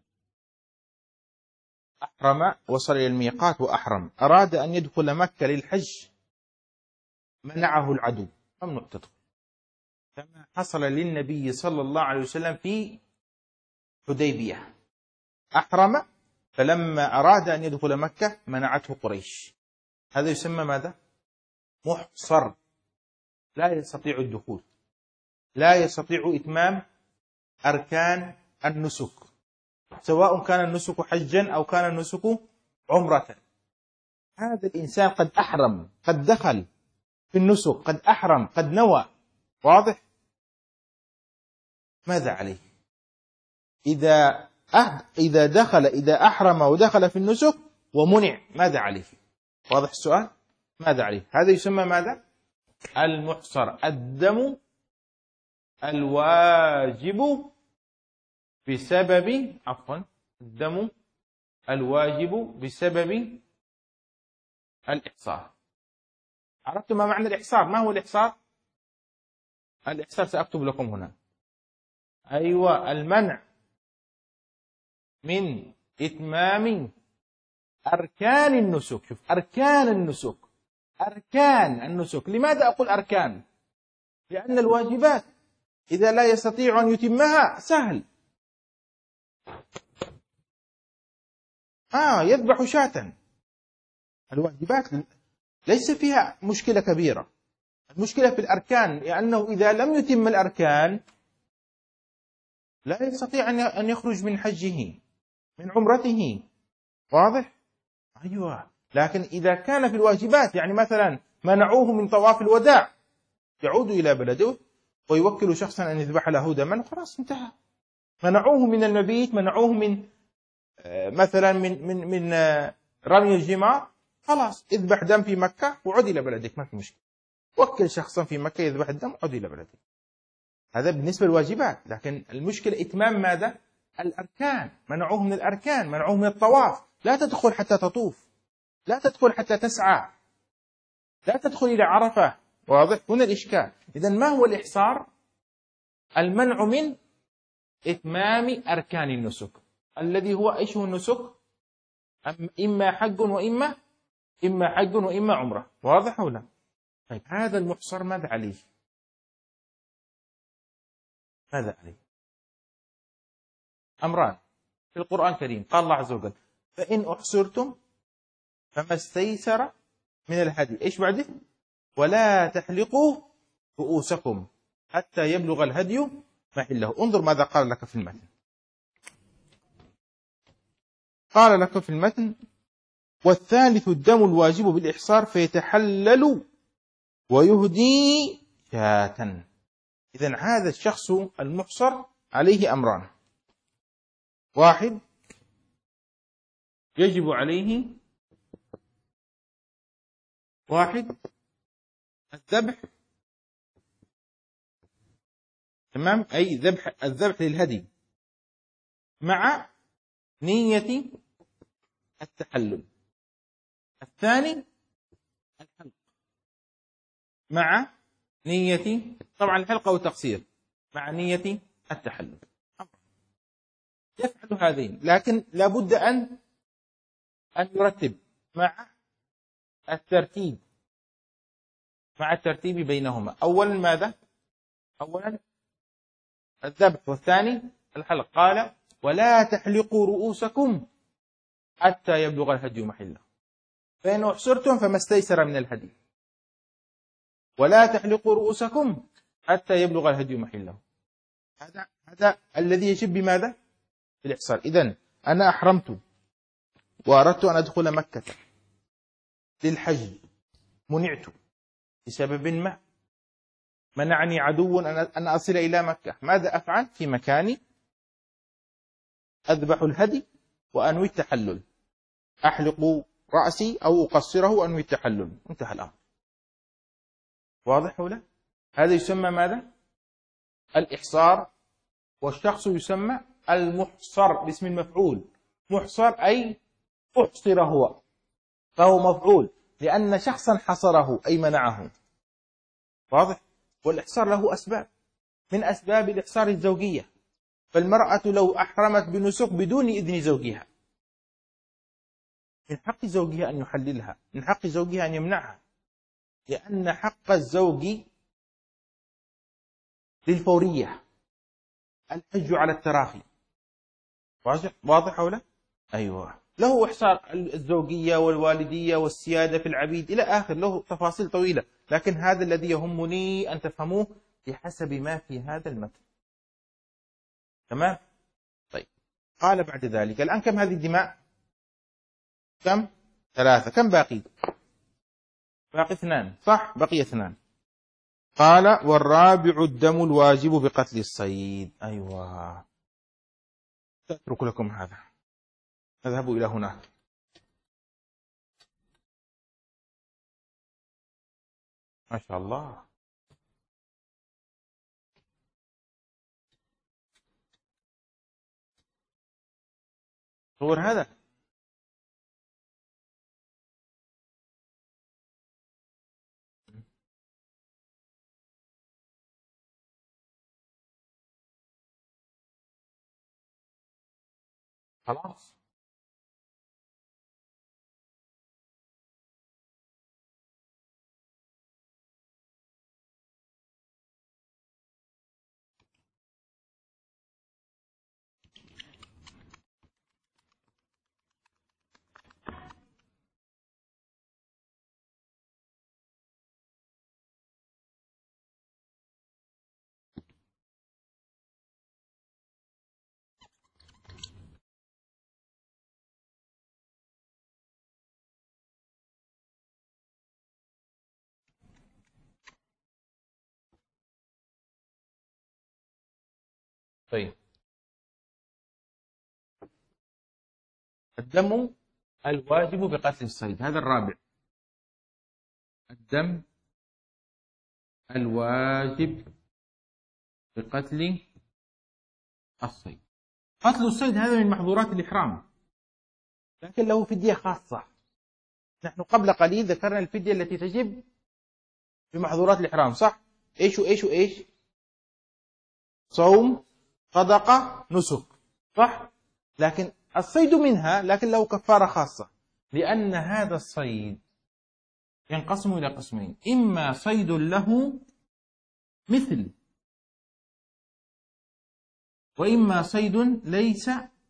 أحرم، وصل إلى الميقات وأحرم، أراد أن يدخل مكة للحج، منعه العدو، ممنوع تدخل، كما حصل للنبي صلى الله عليه وسلم في حديبية. أحرم، فلما أراد أن يدخل مكة منعته قريش. هذا يسمى ماذا؟ محصر، لا يستطيع الدخول، لا يستطيع إتمام أركان النسك، سواء كان النسك حجا أو كان النسك عمرة. هذا الإنسان قد أحرم، قد دخل في النسك، قد أحرم، قد نوى، واضح؟ ماذا عليه؟ إذا أحرم ودخل في النسك ومنع، ماذا عليه؟ واضح السؤال؟ ماذا عليه؟ هذا يسمى ماذا؟ المحصر، الدم الواجب بسبب، الدم الواجب بسبب الإحصار. عرفتم ما معنى الإحصار؟ ما هو الإحصار؟ الإحصار سأكتب لكم هنا. أيوة، المنع من إتمام أركان النسك. شوف، أركان النسك، أركان النسك. لماذا أقول أركان؟ لأن الواجبات إذا لا يستطيع أن يتمها سهل، يذبح شاة. الواجبات ليس فيها مشكلة كبيرة، المشكلة في الأركان، لأنه إذا لم يتم الأركان لا يستطيع أن يخرج من حجه، من عمرته، واضح؟ أيوة. لكن إذا كان في الواجبات، يعني مثلا منعوه من طواف الوداع، يعود إلى بلده ويوكل شخصا أن يذبح له دما، خلاص انتهى. منعوه من المبيت، منعوه من مثلا من رمي الجمار، خلاص اذبح دم في مكة وعد إلى بلدك، ما في مشكلة. وكل شخصا في مكة يذبح الدم وعد إلى بلدك. هذا بالنسبة للواجبات. لكن المشكلة إتمام ماذا؟ الأركان. منعوه من الأركان، منعوه من الطواف. لا تدخل حتى تطوف، لا تدخل حتى تسعى، لا تدخل إلى عرفة، واضح؟ هنا الإشكال. إذن ما هو الإحصار؟ المنع من إتمام أركان النسك، الذي هو إيش هو النسك؟ إما حج وإما عمرة، واضح أو لا؟ طيب، هذا المحصر ماذا عليه؟ ماذا عليه؟ أمران في القرآن الكريم. قال الله عز وجل: فإن أحصرتم فما استيسر من الهدي. إيش بعده؟ ولا تحلقوا رؤوسكم حتى يبلغ الهدي محله. انظر ماذا قال لك في المتن. قال لك في المتن: والثالث الدم الواجب بالإحصار فيتحلل ويهدي شاة. إذن هذا الشخص المحصر عليه أمران: واحد، يجب عليه الذبح، تمام، أي الذبح للهدي مع نية التحلل. الثاني الحلق مع نية، طبعا الحلق أو التقصير، مع نية التحلل. يفعل هذين، لكن لابد أن يرتب مع الترتيب بينهما. أولا ماذا؟ أولا الذبح، والثاني الحلق. قال: ولا تحلقوا رؤوسكم حتى يبلغ الهدي محله. فإن أحصرتم فما استيسر من الهدي. ولا تحلقوا رؤوسكم حتى يبلغ الهدي محله. هذا الذي يجب بماذا؟ بالإحصار. إذن أنا أحرمت وأردت أن أدخل مكة للحج، منعت بسبب ما، منعني عدو أن أصل إلى مكة. ماذا أفعل؟ في مكاني أذبح الهدي وأنوي التحلل، أحلق رأسي أو أقصره وأنوي التحلل، انتهى الأمر. واضح ولا؟ هذا يسمى ماذا؟ الإحصار. والشخص يسمى المحصر باسم المفعول، محصر أي أحصر هو، فهو مفعول لأن شخصا حصره أي منعه. واضح؟ والإحصار له أسباب، من أسباب الإحصار الزوجية، فالمرأة لو أحرمت بنسك بدون إذن زوجها من حق زوجها أن يحللها، من حق زوجها أن يمنعها، لأن حق الزوج للفورية، الحج على التراخي. واضح أو لا؟ أيوة، له إحصار الزوجية والوالدية والسيادة في العبيد إلى آخر، له تفاصيل طويلة، لكن هذا الذي يهمني أن تفهموه بحسب ما في هذا المتن. تمام؟ طيب، قال بعد ذلك الآن كم هذه الدماء؟ كم؟ 3. كم باقي؟ باقي 2 صح؟ بقي 2. قال والرابع الدم الواجب بقتل الصيد. أيوة، سأترك لكم هذا، اذهبوا إلى هناك. ما شاء الله، صور هذا. خلاص، طيب. الدم الواجب بقتل الصيد، هذا الرابع. الدم الواجب بقتل الصيد. قتل الصيد هذا من محظورات الإحرام، لكن له فدية خاصة. نحن قبل قليل ذكرنا الفدية التي تجب بمحظورات الإحرام، صح؟ إيش وإيش وإيش؟ صوم، صدقة، نسك، صح؟ لكن الصيد منها، لكن له كفارة خاصة، لأن هذا الصيد ينقسم إلى قسمين: إما صيد له مثل، وإما صيد ليس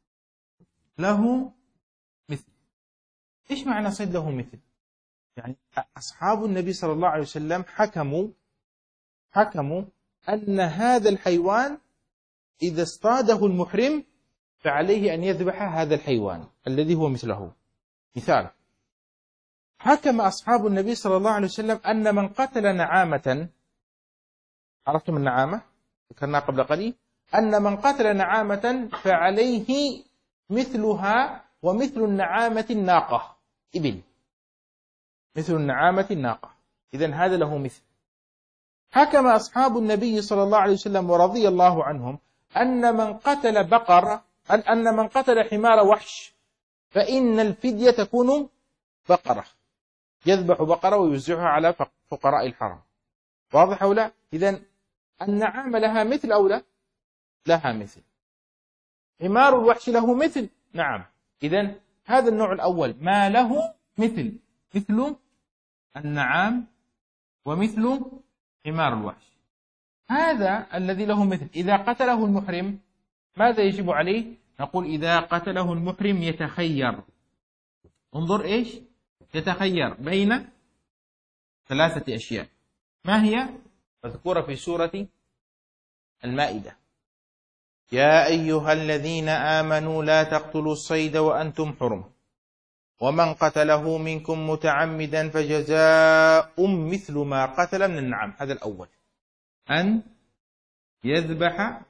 له مثل. إيش معنى صيد له مثل؟ يعني أصحاب النبي صلى الله عليه وسلم حكموا أن هذا الحيوان إذا اصطاده المحرم فعليه أن يذبح هذا الحيوان الذي هو مثله. مثال: حكم أصحاب النبي صلى الله عليه وسلم أن من قتل نعامة، عرفتم النعامة؟ ذكرنا قبل قليل أن من قتل نعامة فعليه مثلها ومثل النعامة الناقة، إبل، مثل النعامة الناقة، إذن هذا له مثل. حكم أصحاب النبي صلى الله عليه وسلم ورضي الله عنهم أن من قتل بقرة، أن من قتل حمار وحش فإن الفدية تكون بقرة، يذبح بقرة ويوزعها على فقراء الحرم. واضح أو لا؟ إذن النعامة لها مثل أو لا؟ لها مثل. حمار الوحش له مثل، نعم. إذن هذا النوع الأول ما له مثل، مثل النعام ومثل حمار الوحش. هذا الذي له مثل إذا قتله المحرم ماذا يجب عليه؟ نقول إذا قتله المحرم يتخير. انظر إيش؟ يتخير بين 3 أشياء. ما هي؟ مذكورة في سورة المائدة: يا أيها الذين آمنوا لا تقتلوا الصيد وأنتم حرم ومن قتله منكم متعمدا فجزاء مثل ما قتل من النعم. هذا الأول، أن يذبح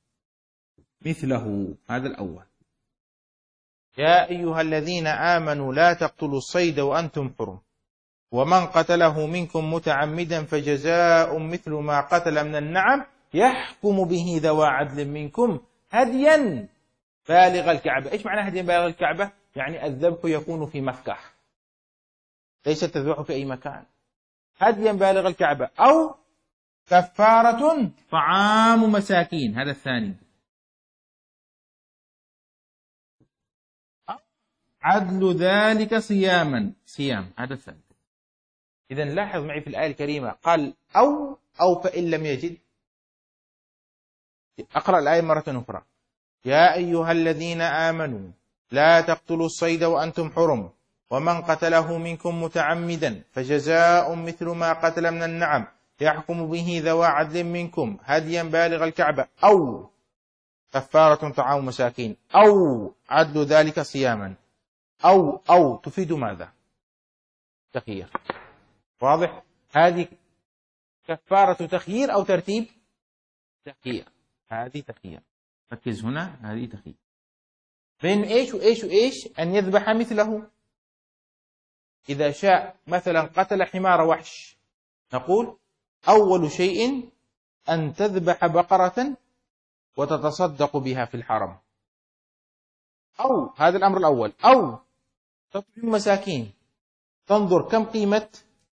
مثله، هذا الأول. يا أيها الذين آمنوا لا تقتلوا الصيد وأنتم حرم ومن قتله منكم متعمدا فجزاء مثل ما قتل من النعم يحكم به ذوى عدل منكم هديا بالغ الكعبة. إيش معنى هديا بالغ الكعبة؟ يعني الذبح يكون في مكة، ليس الذبح في أي مكان. هديا بالغ الكعبة، أو كفارة طعام مساكين، هذا الثاني. عدل ذلك صياما، صيام، هذا الثالث. إذا لاحظ معي في الآية الكريمة قال أو فإن لم يجد. أقرأ الآية مرة أخرى. يا أيها الذين آمنوا لا تقتلوا الصيد وأنتم حرم، ومن قتله منكم متعمدا فجزاء مثل ما قتل من النعم يحكم به ذوى عدل منكم هديا بالغ الكعبة، أو كفارة طعام مساكين، أو عدل ذلك صياما. أو تفيد ماذا؟ تخيير. واضح؟ هذه كفارة تخيير أو ترتيب؟ تخيير. هذه تخيير. ركز هنا، هذه تخيير. بين إيش وإيش وإيش؟ أن يذبح مثله. إذا شاء مثلا قتل حمار وحش، نقول أول شيء أن تذبح بقرة وتتصدق بها في الحرم، أو هذا الأمر الأول، أو تطعم مساكين، تنظر كم قيمة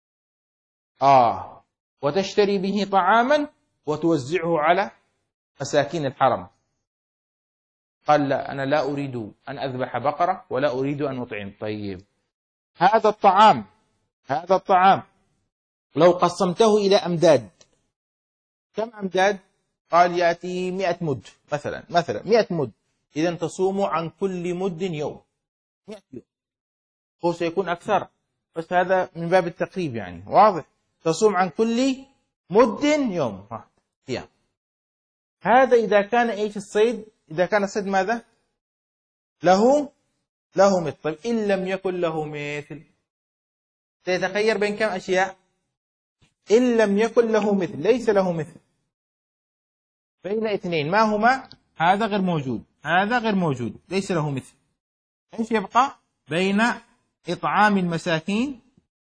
وتشتري به طعاما وتوزعه على مساكين الحرم. قال لا، أنا لا أريد أن أذبح بقرة ولا أريد أن أطعم. طيب، هذا الطعام لو قسمته إلى أمداد، كم أمداد؟ قال يأتي 100 مد مثلا 100 مد. إذا تصوم عن كل مد يوم، 100 يوم. هو سيكون أكثر، بس هذا من باب التقريب يعني. واضح؟ تصوم عن كل مد يوم صيام. هذا إذا كان إيش الصيد؟ إذا كان الصيد ماذا؟ له مثل. طيب إن لم يكن له مثل، سيتخير بين كم أشياء؟ إن لم يكن له مثل، ليس له مثل، بين اثنين. ما هما؟ هذا غير موجود، هذا غير موجود، ليس له مثل. ايش يبقى؟ بين إطعام المساكين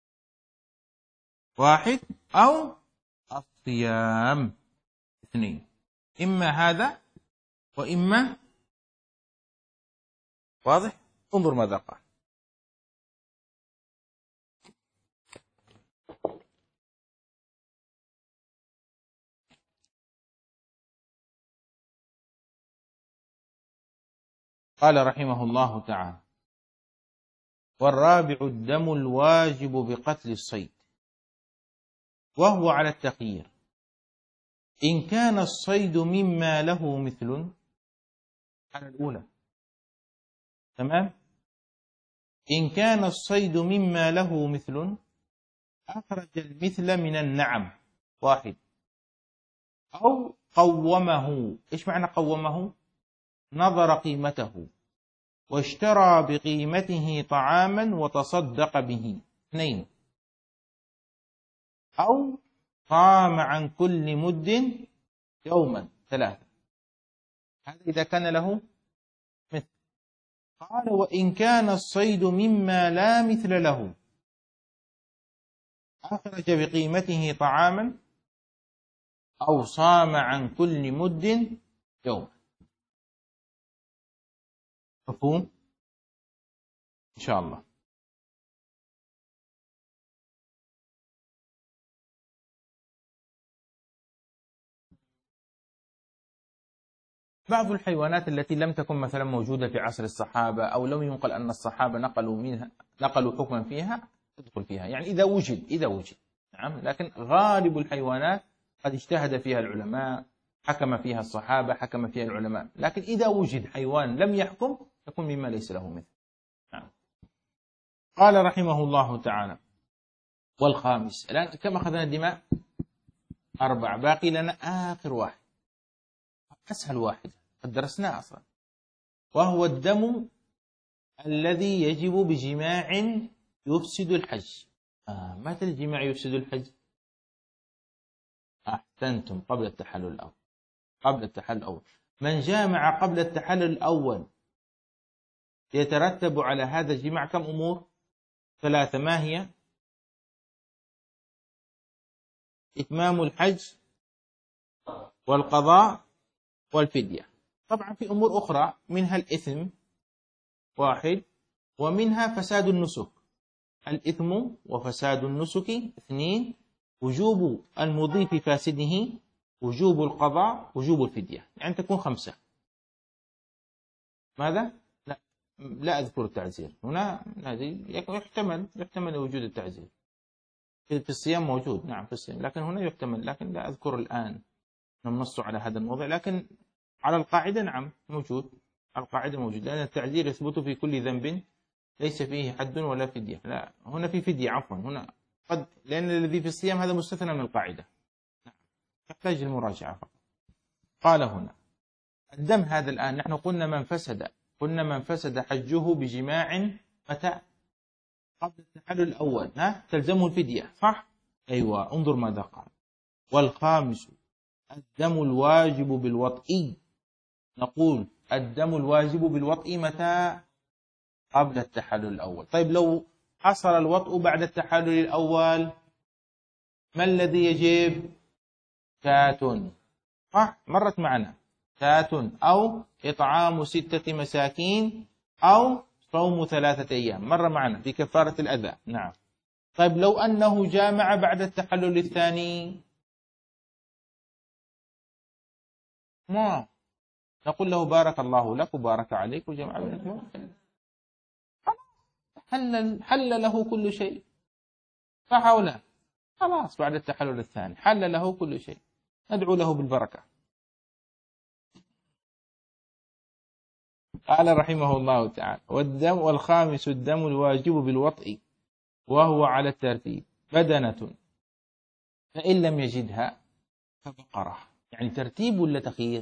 واحد، أو الصيام اثنين. إما هذا وإما. واضح؟ انظر ماذا قال. قال رحمه الله تعالى: والرابع الدم الواجب بقتل الصيد، وهو على التخيير. إن كان الصيد مما له مثل، على الأولى، تمام؟ إن كان الصيد مما له مثل أخرج المثل من النعم واحد، أو قومه. إيش معنى قومه؟ نظر قيمته واشترى بقيمته طعاما وتصدق به اثنين، أو صام عن كل مد يوما ثلاثة. هذا إذا كان له مثل. قال: وإن كان الصيد مما لا مثل له أخرج بقيمته طعاما، أو صام عن كل مد يوم. مفهوم؟ إن شاء الله. بعض الحيوانات التي لم تكن مثلا موجودة في عصر الصحابة، أو لم ينقل أن الصحابة نقلوا حكما فيها، تدخل فيها يعني إذا وجد. نعم، لكن غالب الحيوانات قد اجتهد فيها العلماء، حكم فيها الصحابة، حكم فيها العلماء، لكن إذا وجد حيوان لم يحكم يكون مما ليس له مثل. نعم. قال رحمه الله تعالى: والخامس. الآن كم أخذنا الدماء؟ 4. باقي لنا آخر واحد، أسهل واحد، قد درسناه أصلا، وهو الدم الذي يجب بجماع يفسد الحج. متى الجماع يفسد الحج؟ أحسنتم، قبل التحلل الأول. قبل التحلل الأول. من جامع قبل التحلل الأول يترتب على هذا الجماع كم أمور؟ 3. ما هي؟ إتمام الحج، والقضاء، والفدية. طبعا في أمور أخرى منها الإثم واحد، ومنها فساد النسك. الإثم وفساد النسك اثنين، وجوب المضي في فاسده، وجوب القضاء، وجوب الفدية، يعني تكون خمسة. ماذا؟ لا أذكر التعزير هنا. هذه يحتمل وجود التعزير في الصيام موجود، نعم في الصيام، لكن هنا يحتمل، لكن لا أذكر الآن نص على هذا الموضوع، لكن على القاعدة نعم موجود. القاعدة موجود، لأن التعزير يثبت في كل ذنب ليس فيه حد ولا فدية. لا، هنا في فدية، عفوا هنا قد، لأن الذي في الصيام هذا مستثنى من القاعدة، يحتاج المراجعة فقط. قال هنا الدم هذا الآن نحن قلنا من فسد حجه بجماع متى؟ قبل التحلل الأول، تلزمه الفدية، صح؟ أيوة، انظر ماذا قال. والخامس الدم الواجب بالوطء. نقول الدم الواجب بالوطء متى؟ قبل التحلل الأول. طيب لو حصل الوطء بعد التحلل الأول، ما الذي يجب؟ شاة، صح؟ مرت معنا شاة، أو إطعام 6 مساكين، أو صوم 3 أيام، مر معنا في كفارة الأذى، نعم. طيب لو أنه جامع بعد التحلل الثاني، ما نقول له بارك الله لك وبارك عليك وجمع بينك، حل له كل شيء، صح أو لا؟ خلاص بعد التحلل الثاني حل له كل شيء، ندعو له بالبركة. قال رحمه الله تعالى والخامس الدم الواجب بالوطء، وهو على الترتيب بدنة، فإن لم يجدها فبقرة. يعني ترتيب ولا تخيير؟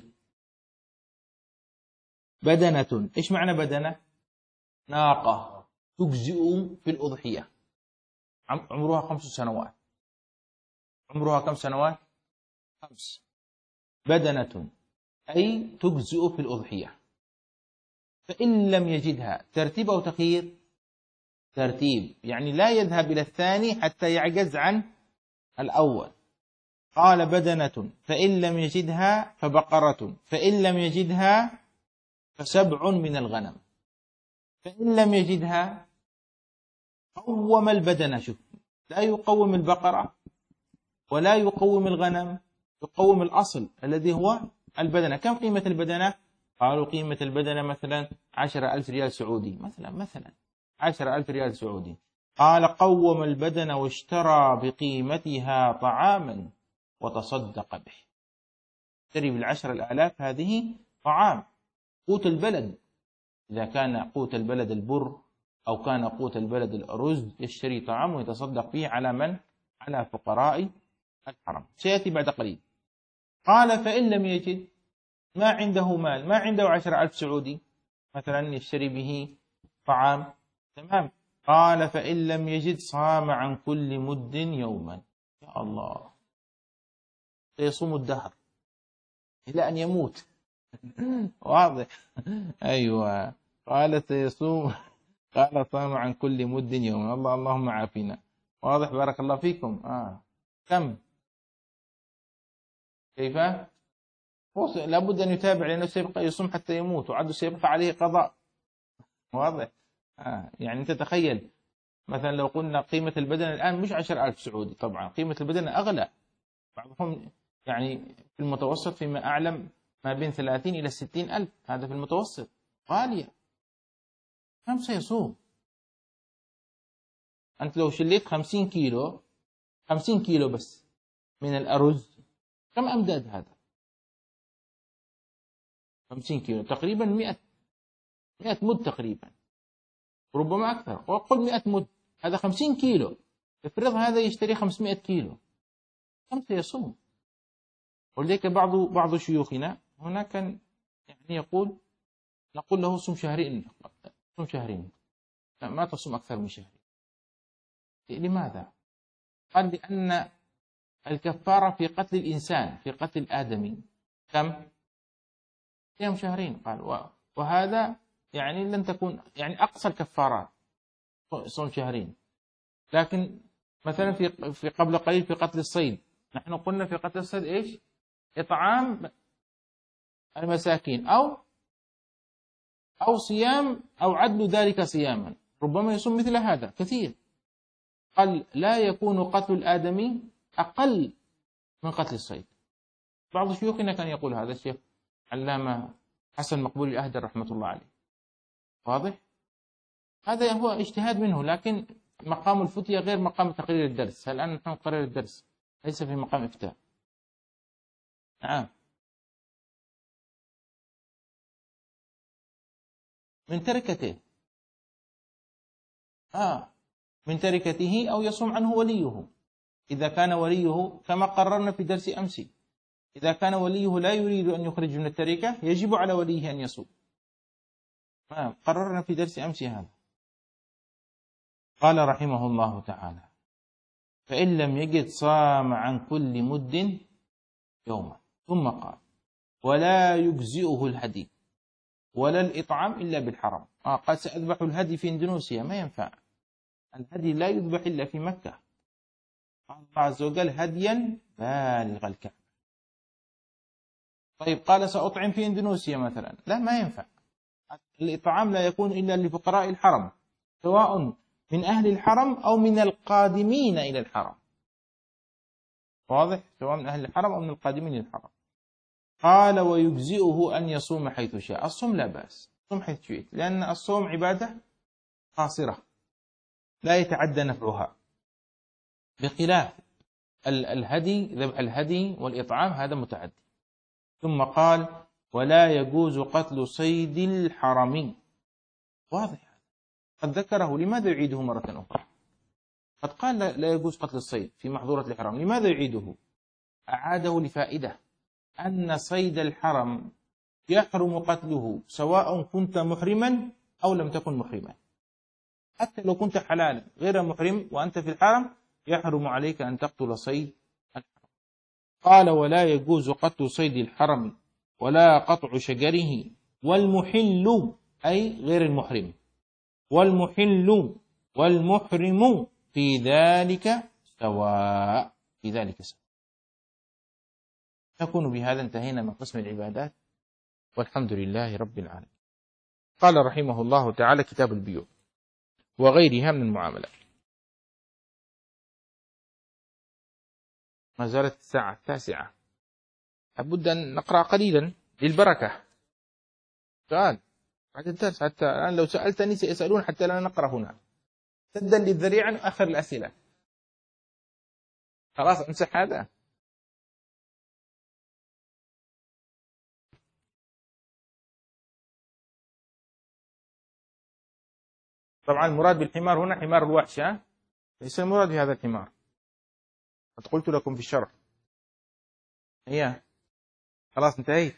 بدنة، إيش معنى بدنة؟ ناقة تجزئ في الأضحية، عمرها 5 سنوات. عمرها كم سنوات؟ 5. بدنة أي تجزئ في الأضحية. فإن لم يجدها، ترتيب أو تخيير؟ ترتيب، يعني لا يذهب إلى الثاني حتى يعجز عن الأول. قال بدنة فإن لم يجدها فبقرة، فإن لم يجدها ف7 من الغنم. فإن لم يجدها قوم البدنة، شوف، لا يقوم البقرة ولا يقوم الغنم، يقوم الأصل الذي هو البدنة. كم قيمة البدنة؟ قالوا قيمة البدنة مثلا 10,000 ريال سعودي، مثلا 10,000 ريال سعودي. قال قوم البدنة واشترى بقيمتها طعاما وتصدق به. اشتري بال10,000 هذه طعام، قوت البلد. إذا كان قوت البلد البر أو كان قوت البلد الأرز، يشتري طعام ويتصدق به على من؟ على فقراء الحرم، سيأتي بعد قليل. قال فإن لم يجد، ما عنده مال، ما عنده 10,000 سعودي مثلا يشتري به طعام، تمام. قال فإن لم يجد صام عن كل مد يوما. يا الله، سيصوم الدهر إلى أن يموت. واضح؟ أيوة، قال سيصوم، قال صام عن كل مد يوما. اللهم عافنا. واضح؟ بارك الله فيكم. كم؟ كيف؟ لابد أن يتابع، لأنه سيبقى يصوم حتى يموت، وعده سيبقى عليه قضاء. واضح؟ يعني أنت تخيل مثلا لو قلنا قيمة البدن الآن مش 10,000 سعودي، طبعا قيمة البدن أغلى، بعضهم يعني في المتوسط فيما أعلم ما بين 30 إلى 60,000، هذا في المتوسط، غالية. كم سيصوم؟ أنت لو شليت 50 كيلو، 50 كيلو بس من الأرز، كم أمداد هذا؟ 50 كيلو تقريبا 100 مد تقريبا، ربما أكثر، وقل 100 مد، هذا 50 كيلو. افرض هذا يشتري 500 كيلو، كم سيصوم؟ ولذلك بعض شيوخنا هنا كان يعني يقول، نقول له صم شهرين، صم شهرين، ما تصوم أكثر من شهرين. لماذا؟ قال لأن الكفارة في قتل الإنسان، في قتل الآدمي كم؟ صيام شهرين. قال وهذا يعني لن تكون، يعني أقصى الكفارات صوم شهرين. لكن مثلا في قبل قليل في قتل الصيد، نحن قلنا في قتل الصيد إيش؟ إطعام المساكين، أو صيام أو عدل ذلك صياما، ربما يصوم مثل هذا كثير. قال لا يكون قتل الآدمي أقل من قتل الصيد. بعض شيوخنا كان يقول هذا، الشيخ علامة حسن مقبول الأهدر رحمة الله عليه. واضح؟ هذا هو اجتهاد منه، لكن مقام الفتية غير مقام تقرير الدرس. الآن نحن نقرر الدرس، ليس في مقام إفتاء. نعم. من تركته، من تركته، أو يصوم عنه وليه إذا كان وليه، كما قررنا في درس أمس، إذا كان وليه لا يريد أن يخرج من التركة يجب على وليه أن يصوم. قررنا في درس أمس هذا. قال رحمه الله تعالى: فإن لم يجد صام عن كل مد يوما. ثم قال: ولا يجزئه الهدي ولا الإطعام إلا بالحرم. قال سأذبح الهدي في إندونيسيا، ما ينفع، الهدي لا يذبح إلا في مكة. قال الله عز وجل: هديا بالغ الكعبة. طيب قال سأطعم في إندونيسيا مثلا، لا، ما ينفع. الإطعام لا يكون إلا لفقراء الحرم، سواء من أهل الحرم أو من القادمين إلى الحرم. واضح؟ سواء من أهل الحرم أو من القادمين إلى الحرم. قال: ويجزئه أن يصوم حيث شاء. الصوم لا بأس، صوم حيث شئت، لأن الصوم عبادة قاصرة لا يتعدى نفعها، بخلاف الهدي، ذبح الهدي والإطعام هذا متعدي. ثم قال: ولا يجوز قتل صيد الحرم. واضح، قد ذكره، لماذا يعيده مرة أخرى؟ قد قال لا يجوز قتل الصيد في محظورة الحرم، لماذا يعيده؟ أعاده لفائدة، أن صيد الحرم يحرم قتله سواء كنت محرما أو لم تكن محرما. حتى لو كنت حلالا غير محرم وأنت في الحرم يحرم عليك أن تقتل صيد الحرم. قال: ولا يجوز قتل صيد الحرم ولا قطع شجره، والمحل أي غير المحرم، والمحل والمحرم في ذلك سواء، في ذلك سواء. نكون بهذا انتهينا من قسم العبادات، والحمد لله رب العالمين. قال رحمه الله تعالى: كتاب البيوع وغيرها من المعاملات. ما زالت الساعة 9، لابد أن نقرأ قليلا للبركة. سؤال بعد الدرس، حتى الآن لو سألتني سيسألون حتى لا نقرأ هنا، سدا للذريعة آخر الأسئلة. خلاص امسح هذا. طبعا المراد بالحمار هنا حمار الوحش، ليس المراد بهذا الحمار، قد قلت لكم في الشرح. هي خلاص انتهيت.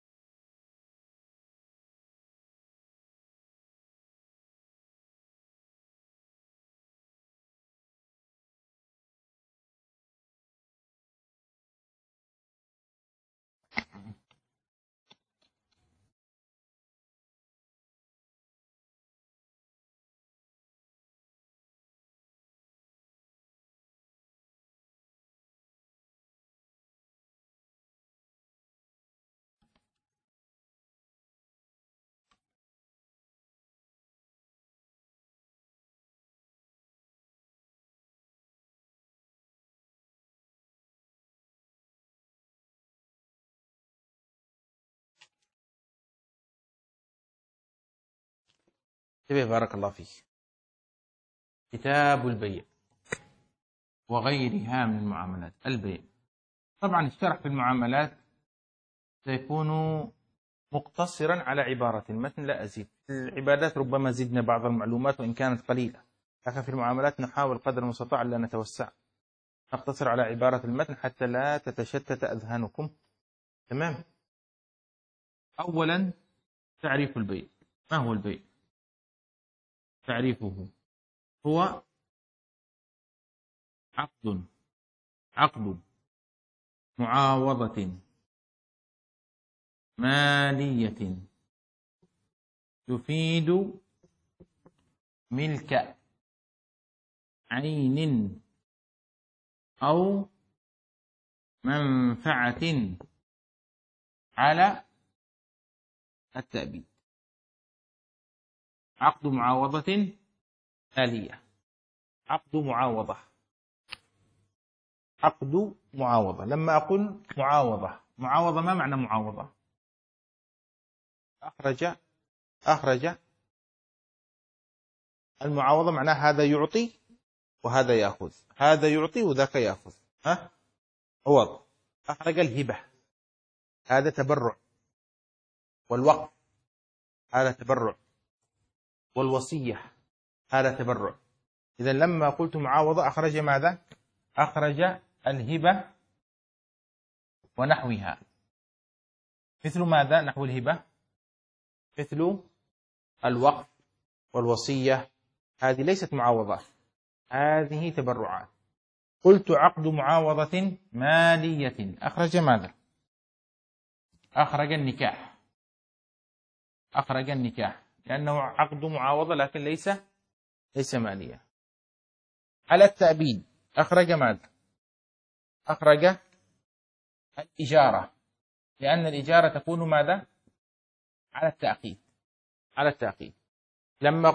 بارك الله فيك. كتاب البيع وغيرها من المعاملات. البيع طبعا الشرح في المعاملات سيكون مقتصرا على عبارة المتن، لا أزيد. في العبادات ربما زدنا بعض المعلومات وإن كانت قليلة، لكن في المعاملات نحاول قدر المستطاع لا نتوسع، نقتصر على عبارة المتن حتى لا تتشتت أذهانكم. تمام. أولا تعريف البيع. ما هو البيع؟ تعريفه هو عقد معاوضة مالية تفيد ملك عين أو منفعة على التأبيد. عقد معاوضة مالية. عقد معاوضة. عقد معاوضة. لما أقول معاوضة، معاوضة ما معنى معاوضة؟ أخرج. المعاوضة معناه هذا يعطي وهذا يأخذ، هذا يعطي وذاك يأخذ. عوض. أخرج الهبة، هذا تبرع. والوقف هذا تبرع. والوصية هذا تبرع. إذا لما قلت معاوضة أخرج ماذا؟ أخرج الهبة ونحوها. مثل ماذا نحو الهبة؟ مثل الوقف والوصية. هذه ليست معاوضات، هذه تبرعات. قلت عقد معاوضة مالية، أخرج ماذا؟ أخرج النكاح. أخرج النكاح لأنه عقد معاوضة لكن ليس مالية. على التأبيد أخرج ماذا؟ أخرج الإجارة، لأن الإجارة تكون ماذا؟ على التأكيد. على التأكيد. لما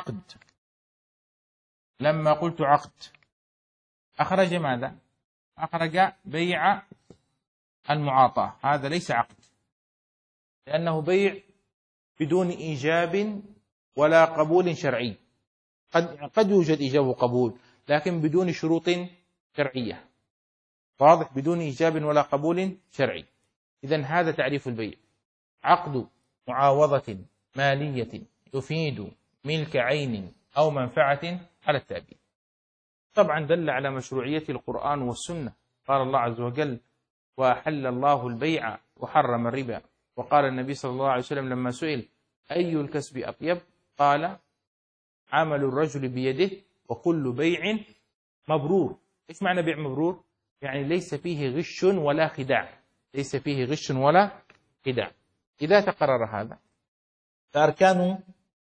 قلت عقد أخرج ماذا؟ أخرج بيع المعاطاة، هذا ليس عقد لأنه بيع بدون إيجاب ولا قبول شرعي. قد يوجد إيجاب وقبول لكن بدون شروط شرعية. واضح؟ بدون إيجاب ولا قبول شرعي. إذن هذا تعريف البيع. عقد معاوضة مالية يفيد ملك عين أو منفعة على التأبيد. طبعا دل على مشروعية القرآن والسنة. قال الله عز وجل: وأحل الله البيع وحرم الربا. وقال النبي صلى الله عليه وسلم لما سئل: أي الكسب أطيب؟ قال: عمل الرجل بيده وكل بيع مبرور. إيش معنى بيع مبرور؟ يعني ليس فيه غش ولا خداع. ليس فيه غش ولا خداع. إذا تقرر هذا فأركان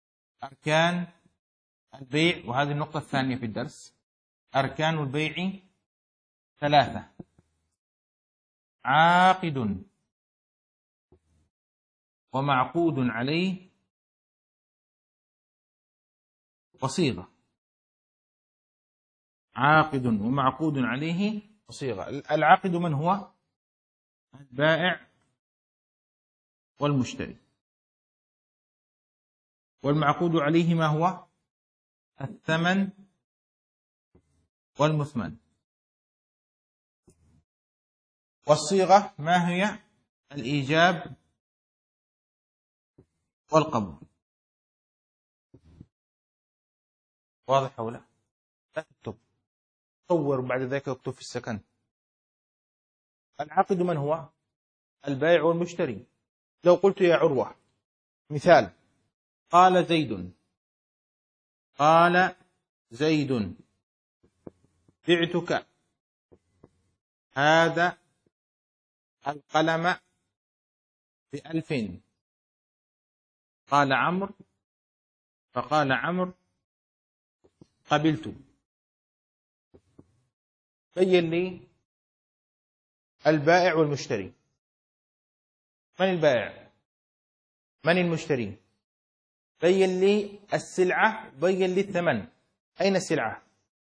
البيع، وهذه النقطة الثانية في الدرس، أركان البيع 3: عاقد ومعقود عليه وصيغة. عاقد ومعقود عليه وصيغة. العاقد من هو؟ البائع والمشتري. والمعقود عليه ما هو؟ الثمن والمثمن. والصيغة ما هي؟ الإيجاب والقبول. واضح أو لا؟ لا تكتب، صور بعد ذلك اكتب في السكن. العاقد من هو؟ البائع والمشتري. لو قلت يا عروة مثال: قال زيد بعتك هذا القلم ب1,000. قال عمرو، فقال عمرو: قبلت. بين لي البائع والمشتري. من البائع؟ من المشتري؟ بين لي السلعة، بين لي الثمن. أين السلعة؟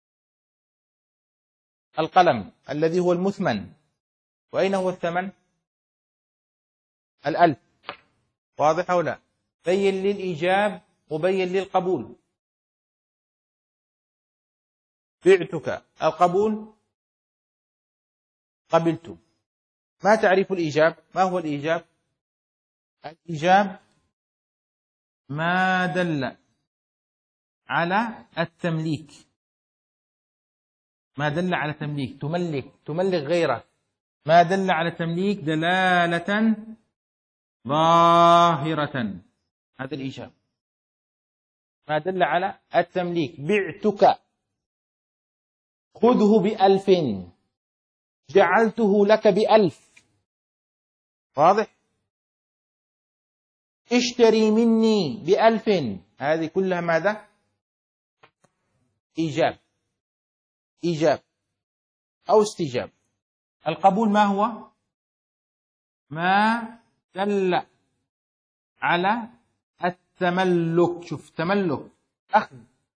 القلم الذي هو المثمن. وأين هو الثمن؟ 1,000. واضح أو لا؟ بين لي الإيجاب وبين لي القبول. بعتك، القبول قبلت. ما تعريف الإيجاب؟ ما هو الإيجاب؟ الإيجاب ما دل على التمليك. ما دل على تمليك، تملك غيرك. ما دل على التمليك دلالة ظاهرة، هذا الإيجاب. ما دل على التمليك. بعتك، خذه ب1,000، جعلته لك ب1,000. واضح؟ اشتري مني ب1,000. هذه كلها ماذا؟ إيجاب أو استيجاب. القبول ما هو؟ ما دل على التملك. شوف، تملك أخذ،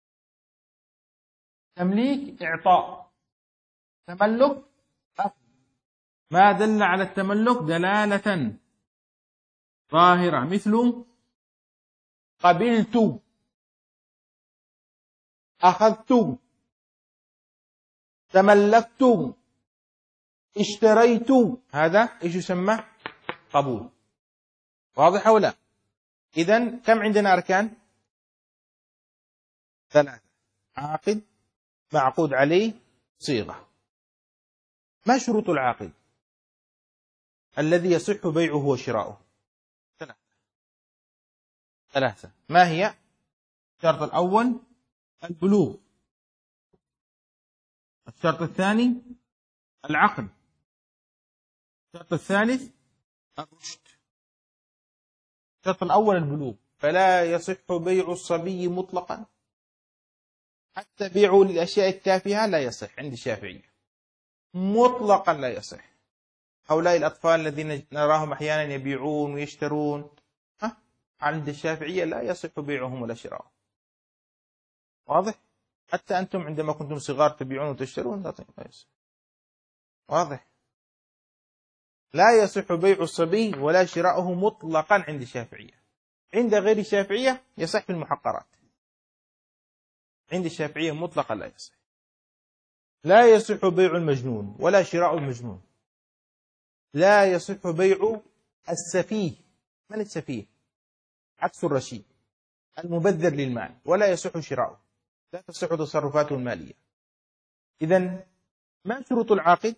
تمليك إعطاء، تملك أخذ. ما دل على التملك دلالة ظاهرة، مثل قبلت، أخذت، تملكت، اشتريت. هذا إيش يسمى؟ قبول. واضح أو لا؟ إذن كم عندنا أركان؟ 3: عاقد، معقود عليه، صيغة. ما شروط العاقد الذي يصح بيعه وشراؤه؟ 3. ما هي؟ الشرط الأول البلوغ، الشرط الثاني العقد، الشرط الثالث الرشد. الشرط الأول البلوغ، فلا يصح بيع الصبي مطلقا، حتى بيعه للأشياء التافهة لا يصح عند الشافعية، مطلقا لا يصح. هؤلاء الأطفال الذين نراهم أحيانا يبيعون ويشترون، عند الشافعية لا يصح بيعهم ولا شراؤهم. واضح؟ حتى أنتم عندما كنتم صغار تبيعون وتشترون لا يصح. واضح؟ لا يصح بيع الصبي ولا شراؤه مطلقا عند الشافعية. عند غير الشافعية يصح في المحقرات، عند الشافعية مطلقا لا يصح. لا يصح بيع المجنون ولا شراء المجنون. لا يصح بيع السفيه. من السفيه؟ عكس الرشيد، المبذر للمال، ولا يصح شراؤه، لا تصح تصرفاته المالية. إذن ما شروط العاقد؟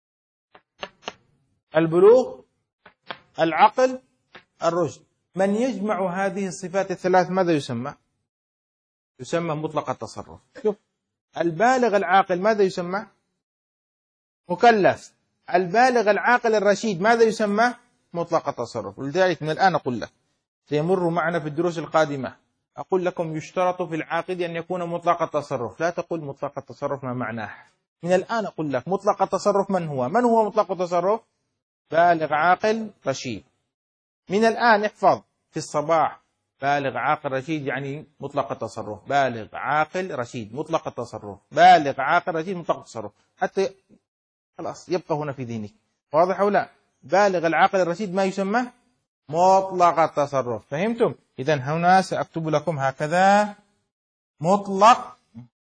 البلوغ، العقل، الرشد. من يجمع هذه الصفات الثلاث ماذا يسمى؟ يسمى مطلق التصرف. شوف، البالغ العاقل ماذا يسمى؟ مكلف. البالغ العاقل الرشيد ماذا يسمى؟ مطلق التصرف. ولذلك من الآن أقول لك، سيمر معنا في الدروس القادمة، أقول لكم يشترط في العاقد أن يكون مطلق التصرف. لا تقول مطلق التصرف ما معناه. من الآن أقول لك مطلق التصرف من هو؟ من هو مطلق التصرف؟ بالغ عاقل رشيد. من الآن احفظ في الصباح: بالغ عاقل رشيد يعني مطلق التصرف، بالغ عاقل رشيد مطلق التصرف، بالغ عاقل رشيد مطلق التصرف، حتى خلاص يبقى هنا في ذهنك. واضح أو لا؟ بالغ العاقل الرشيد ما يسمى؟ مطلق التصرف. فهمتم؟ إذن هنا سأكتب لكم هكذا: مطلق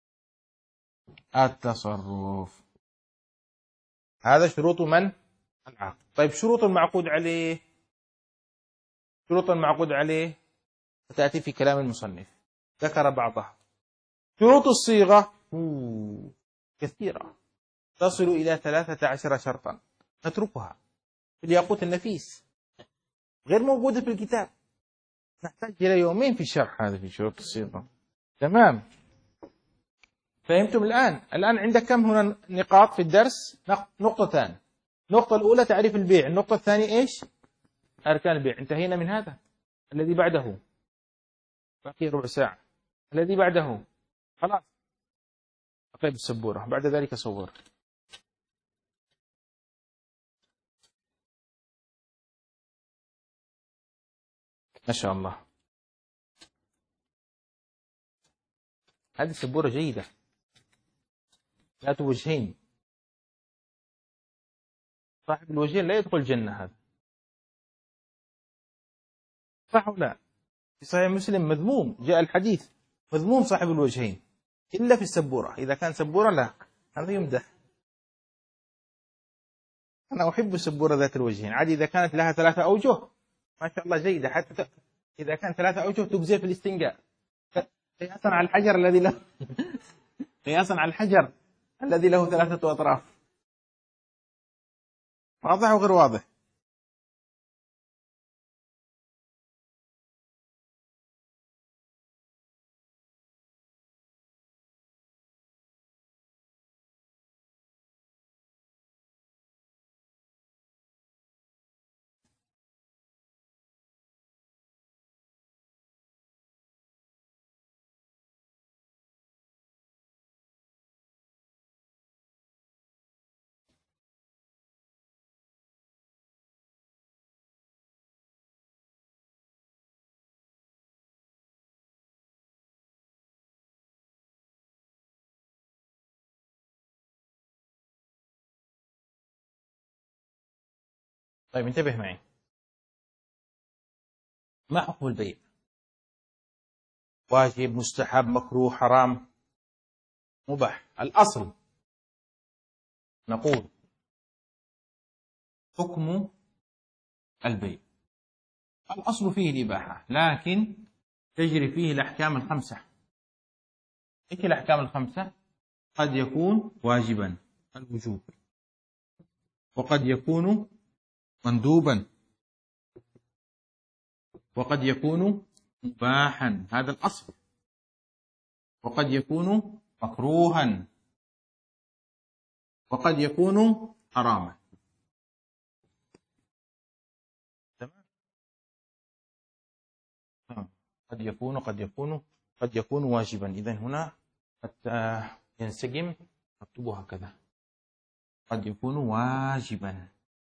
التصرف. هذا شروط من؟ العاقل. طيب شروط المعقود عليه، شروط المعقود عليه ستأتي في كلام المصنف، ذكر بعضها. شروط الصيغة كثيرة، تصل إلى 13 شرطا، نتركها في الياقوت النفيس، غير موجودة في الكتاب، نحتاج إلى يومين في الشرح هذا في شروط الصيغة. تمام؟ فهمتم الآن؟ الآن عندك كم هنا نقاط في الدرس؟ نقطتان. النقطة الأولى تعريف البيع، النقطة الثانية إيش؟ أركان البيع. انتهينا من هذا. الذي بعده باقي ربع ساعة. الذي بعده خلاص أقلب السبورة، بعد ذلك صور. ما شاء الله، هذه السبورة جيدة ذات وجهين. صاحب الوجهين لا يدخل الجنة. هذا صح ولا لا؟ في صحيح مسلم مذموم، جاء الحديث مذموم صاحب الوجهين، إلا في السبورة. إذا كان سبورة لا، هذا يمدح. أنا أحب السبورة ذات الوجهين. عادي إذا كانت لها 3 أوجه ما شاء الله جيدة، حتى إذا كان 3 أوجه تجزي في الاستنجاء، قياسا على الحجر الذي له قياسا على الحجر الذي له 3 أطراف. واضح وغير واضح؟ طيب انتبه معي، ما حكم البيع؟ واجب، مستحب، مكروه، حرام، مباح؟ الأصل نقول حكم البيع الأصل فيه الإباحة، لكن تجري فيه الأحكام الخمسة. إيش الأحكام الخمسة؟ قد يكون واجبا، الوجوب، وقد يكون مندوبا، وقد يكون مباحا، هذا الأصل، وقد يكون مكروها، وقد يكون حراما. تمام. قد يكون واجبا. إذن هنا حتى ينسجم نكتبه هكذا، قد يكون واجبا.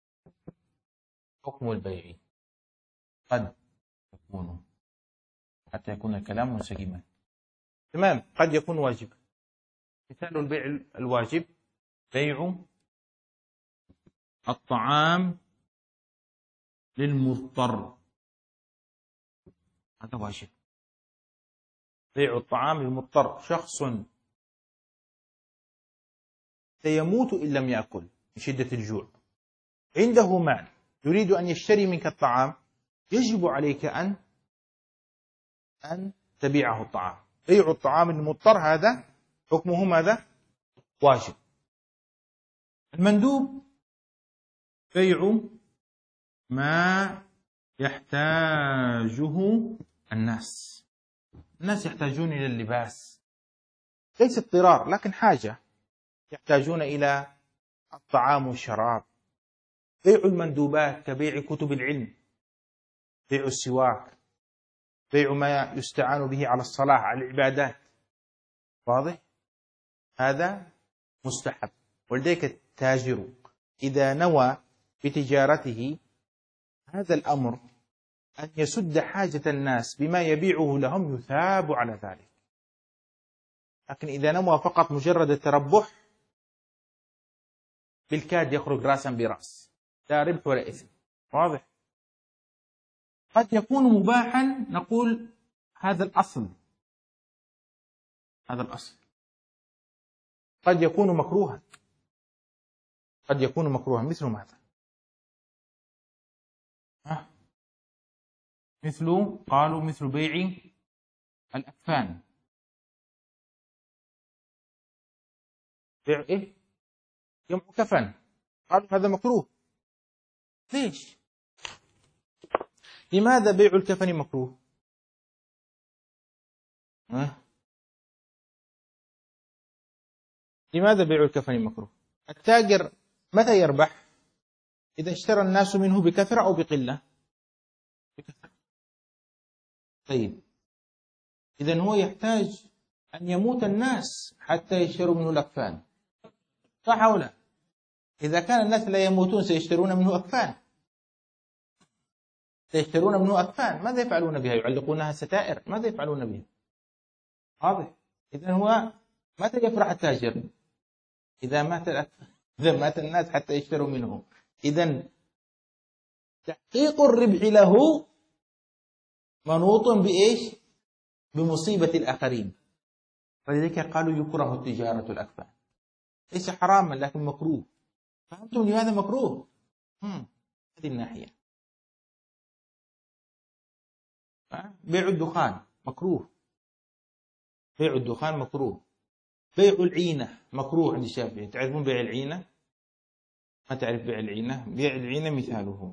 حكم البيع قد يكون، حتى يكون الكلام منسجما. تمام. قد يكون واجبا. مثال البيع الواجب: بيع الطعام للمضطر، هذا واجب. بيع الطعام للمضطر، شخص سيموت إن لم يأكل من شدة الجوع، عنده مال، يريد أن يشتري منك الطعام، يجب عليك أن تبيعه الطعام. بيع الطعام للمضطر هذا حكمه ماذا؟ واجب. المندوب بيع ما يحتاجه الناس. الناس يحتاجون إلى اللباس، ليس اضطرار لكن حاجة، يحتاجون إلى الطعام والشراب. بيع المندوبات كبيع كتب العلم، بيع السواك، بيع ما يستعان به على الصلاة، على العبادات. واضح؟ هذا مستحب. ولذلك التاجر إذا نوى بتجارته هذا الأمر أن يسد حاجة الناس بما يبيعه لهم يثاب على ذلك. لكن إذا نوى فقط مجرد التربح بالكاد يخرج رأسا برأس، لا ربح ولا إثم. واضح؟ قد يكون مباحا، نقول هذا الأصل، هذا الأصل. قد يكون مكروها، قد يكون مكروها. مثل ماذا؟ قالوا مثل بيع الأكفان. بيع إيه؟ جمع كفن. قالوا هذا مكروه. ليش؟ لماذا بيع الكفن مكروه؟ لماذا بيع الكفن مكروه؟ التاجر متى يربح؟ إذا اشترى الناس منه بكثرة أو بقلة؟ بكثرة. طيب، إذن هو يحتاج أن يموت الناس حتى يشتروا منه الأكفان، صح أو لا؟ إذا كان الناس لا يموتون سيشترون منه أكفان، سيشترون منه أكفان. ماذا يفعلون بها؟ يعلقونها ستائر؟ ماذا يفعلون بها؟ واضح؟ إذن هو متى يفرح التاجر؟ إذا مات الناس حتى يشتروا منه. إذن تحقيق الربح له منوط بإيش؟ بمصيبة الآخرين. فلذلك قالوا يكره التجارة الأكفان. ليس حراما لكن مكروه. فهمتم لماذا مكروه؟ هذه الناحية. بيع الدخان مكروه، بيع الدخان مكروه. بيع العينة مكروه عند الشافعي. تعرفون بيع العينة؟ ما تعرف بيع العينة؟ بيع العينة مثاله: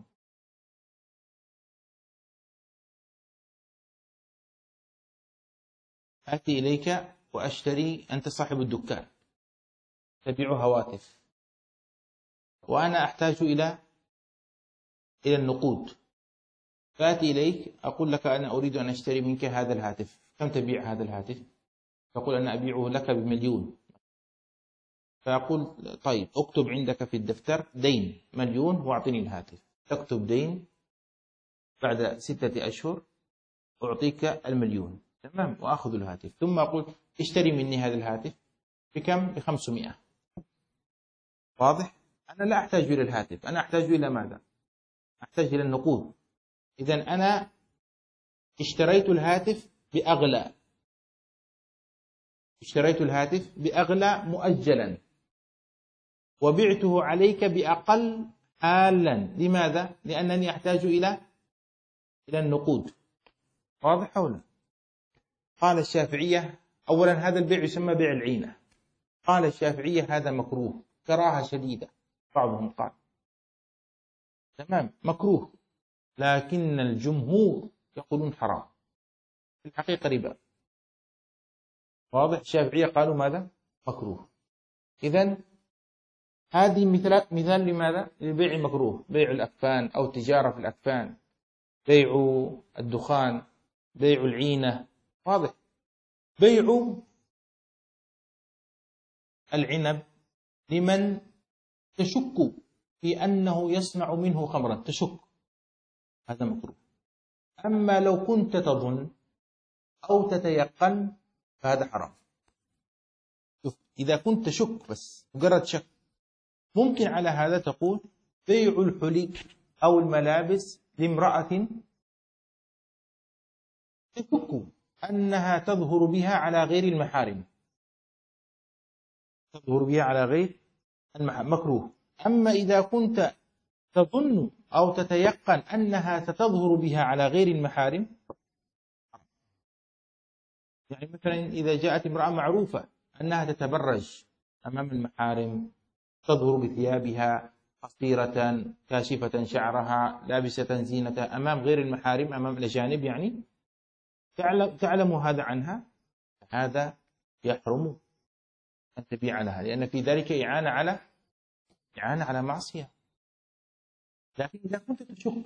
آتي إليك وأشتري، أنت صاحب الدكان تبيع هواتف، وأنا أحتاج إلى النقود، فآتي إليك أقول لك أنا أريد أن أشتري منك هذا الهاتف، كم تبيع هذا الهاتف؟ تقول أنا أبيعه لك ب1,000,000. فأقول طيب اكتب عندك في الدفتر دين 1,000,000 واعطني الهاتف. تكتب دين، بعد 6 أشهر أعطيك 1,000,000. تمام، وأخذ الهاتف. ثم أقول اشتري مني هذا الهاتف بكم؟ ب500. واضح؟ أنا لا أحتاج إلى الهاتف، أنا أحتاج إلى ماذا؟ أحتاج إلى النقود. إذن أنا اشتريت الهاتف بأغلى، اشتريت الهاتف بأغلى مؤجلا وبعته عليك بأقل حالا. لماذا؟ لأنني أحتاج إلى النقود. واضح أو لا؟ قال الشافعية أولا هذا البيع يسمى بيع العينة. قال الشافعية هذا مكروه كراهة شديدة. بعضهم قال تمام مكروه، لكن الجمهور يقولون حرام، في الحقيقة ربا. واضح؟ الشافعية قالوا ماذا؟ مكروه. إذن هذه مثال لماذا؟ للبيع المكروه، بيع الأكفان أو تجارة في الأكفان، بيع الدخان، بيع العينة. واضح؟ بيع العنب لمن تشك في أنه يصنع منه خمرا، تشك، هذا مكروه. أما لو كنت تظن أو تتيقن فهذا حرام. شوف، إذا كنت تشك بس مجرد شك، ممكن على هذا تقول بيع الحلي أو الملابس لامرأة تشك أنها تظهر بها على غير المحارم، تظهر بها على غير المحارم، مكروه. أما إذا كنت تظن أو تتيقن أنها ستظهر بها على غير المحارم، يعني مثلا إذا جاءت امرأة معروفة أنها تتبرج أمام المحارم، تظهر بثيابها قصيرة كاشفة شعرها لابسة زينة أمام غير المحارم، أمام الأجانب، يعني تعلم هذا عنها، هذا يحرم أن تبيع لها، لأن في ذلك إعانة على معصية. لكن إذا كنت تشك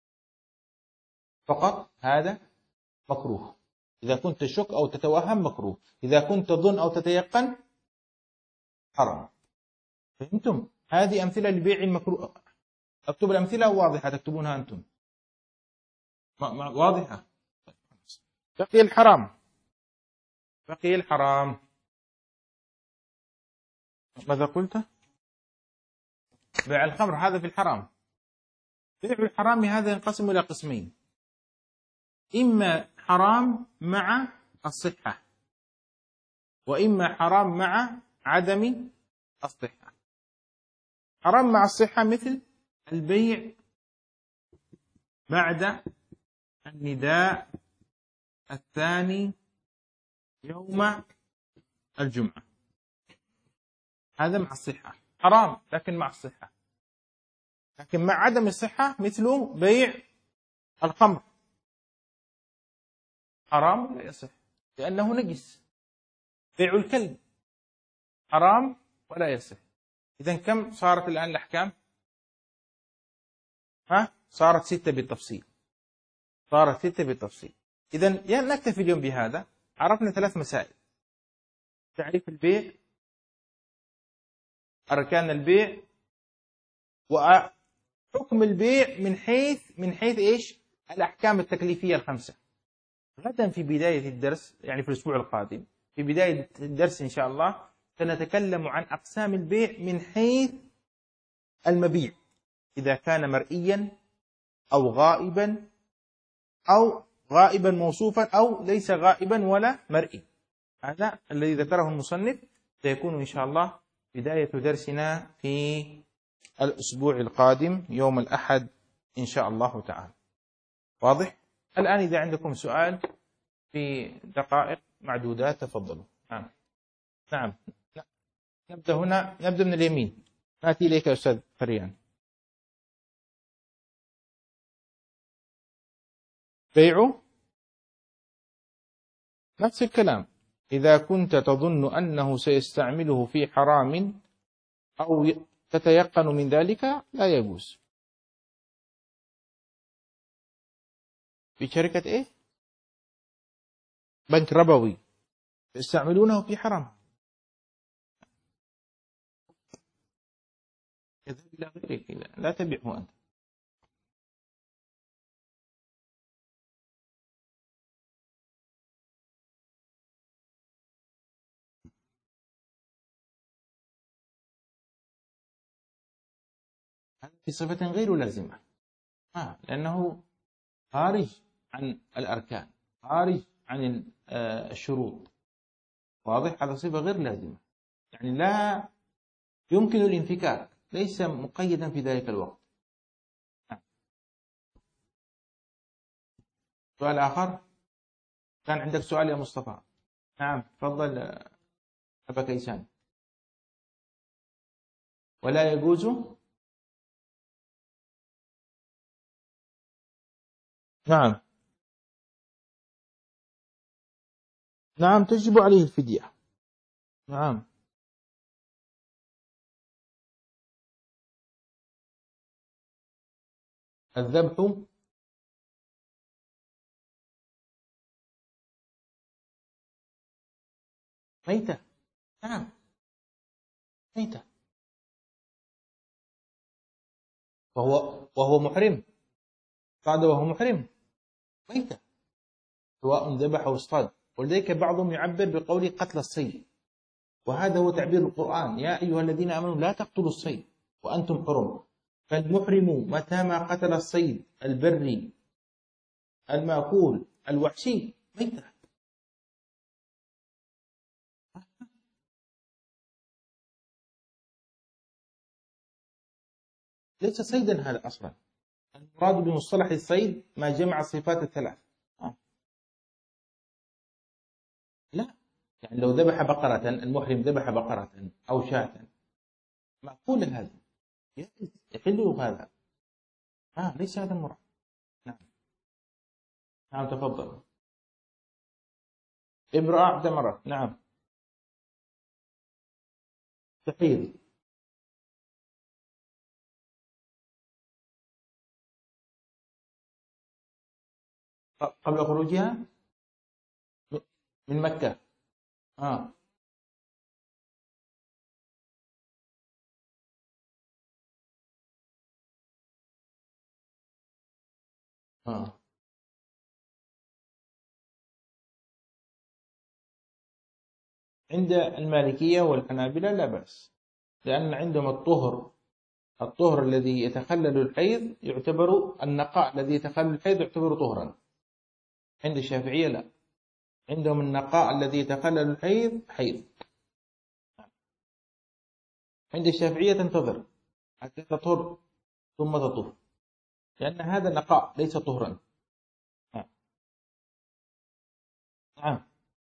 فقط هذا مكروه. إذا كنت تشك أو تتوهم مكروه، إذا كنت تظن أو تتيقن حرام. فهمتم؟ هذه أمثلة لبيع المكروه. أكتب الأمثلة واضحة تكتبونها أنتم، واضحة. بقي الحرام، بقي الحرام. ماذا قلت؟ بيع الخمر هذا في الحرام. بيع الحرام هذا ينقسم إلى قسمين: إما حرام مع الصحة، وإما حرام مع عدم الصحة. حرام مع الصحة مثل البيع بعد النداء الثاني يوم الجمعة، هذا مع الصحة حرام، لكن مع الصحة. لكن مع عدم الصحة مثل بيع الخمر، حرام ولا يصح لأنه نجس. بيع الكلب حرام ولا يصح. إذن كم صارت الآن الأحكام؟ صارت 6 بالتفصيل، صارت 6 بالتفصيل. إذن نكتفي اليوم بهذا. عرفنا 3 مسائل: تعريف البيع، أركان البيع، وحكم البيع من حيث إيش؟ الأحكام التكليفية ال5. غدا في بداية الدرس، يعني في الأسبوع القادم في بداية الدرس إن شاء الله، سنتكلم عن أقسام البيع من حيث المبيع، إذا كان مرئيا أو غائبا، أو غائبا موصوفا، أو ليس غائبا ولا مرئي. هذا الذي ذكره المصنف سيكون إن شاء الله بداية درسنا في الأسبوع القادم يوم الأحد إن شاء الله تعالى. واضح؟ الآن إذا عندكم سؤال في دقائق معدودات تفضلوا. نعم نعم. نبدأ هنا، نبدأ من اليمين. نأتي إليك يا أستاذ فريان. بيعه نفس الكلام، إذا كنت تظن أنه سيستعمله في حرام أو تتيقن من ذلك لا يجوز. في شركة إيه؟ بنك ربوي يستعملونه في حرام، يذهب إلى غيرك، لا تبيعه أنت. هذا في صفة غير لازمة. لأنه خارج عن الأركان، خارج عن الشروط. واضح؟ هذا صفة غير لازمة، يعني لا يمكن الانفكاك، ليس مقيدا في ذلك الوقت. سؤال آخر؟ كان عندك سؤال يا مصطفى؟ نعم تفضل أبا كيسان. ولا يجوز. نعم نعم تجب عليه الفدية. نعم. الذبح ميتة. نعم ميتة. وهو محرم، صاد وهو محرم، ميتة، سواء ذبح أو اصطاد. ولذلك بعضهم يعبر بقول قتل الصيد، وهذا هو تعبير القرآن: يا أيها الذين آمنوا لا تقتلوا الصيد وأنتم حرم. فالمحرم متى ما قتل الصيد البري المأكول الوحشي ميتة. ليس صيدا هذا أصلا، المراد بمصطلح الصيد ما جمع الصفات الثلاث. لا، يعني لو ذبح بقرة، المحرم ذبح بقرة أو شاة مأكول هذا، يحل له هذا. ليس هذا المراد. نعم. نعم تفضل. امرأة اعتمرت، نعم، تحيض. قبل خروجها من مكة. آه. آه. عند المالكية والحنابلة لا بأس، لأن عندهم الطهر الذي يتخلل الحيض يعتبر، النقاء الذي يتخلل الحيض يعتبر طهرا. عند الشافعية لا، عندهم النقاء الذي يتخلل الحيض حيض. عند الشافعية تنتظر حتى تطهر ثم تطهر، لأن هذا نقاء ليس طهرا. نعم.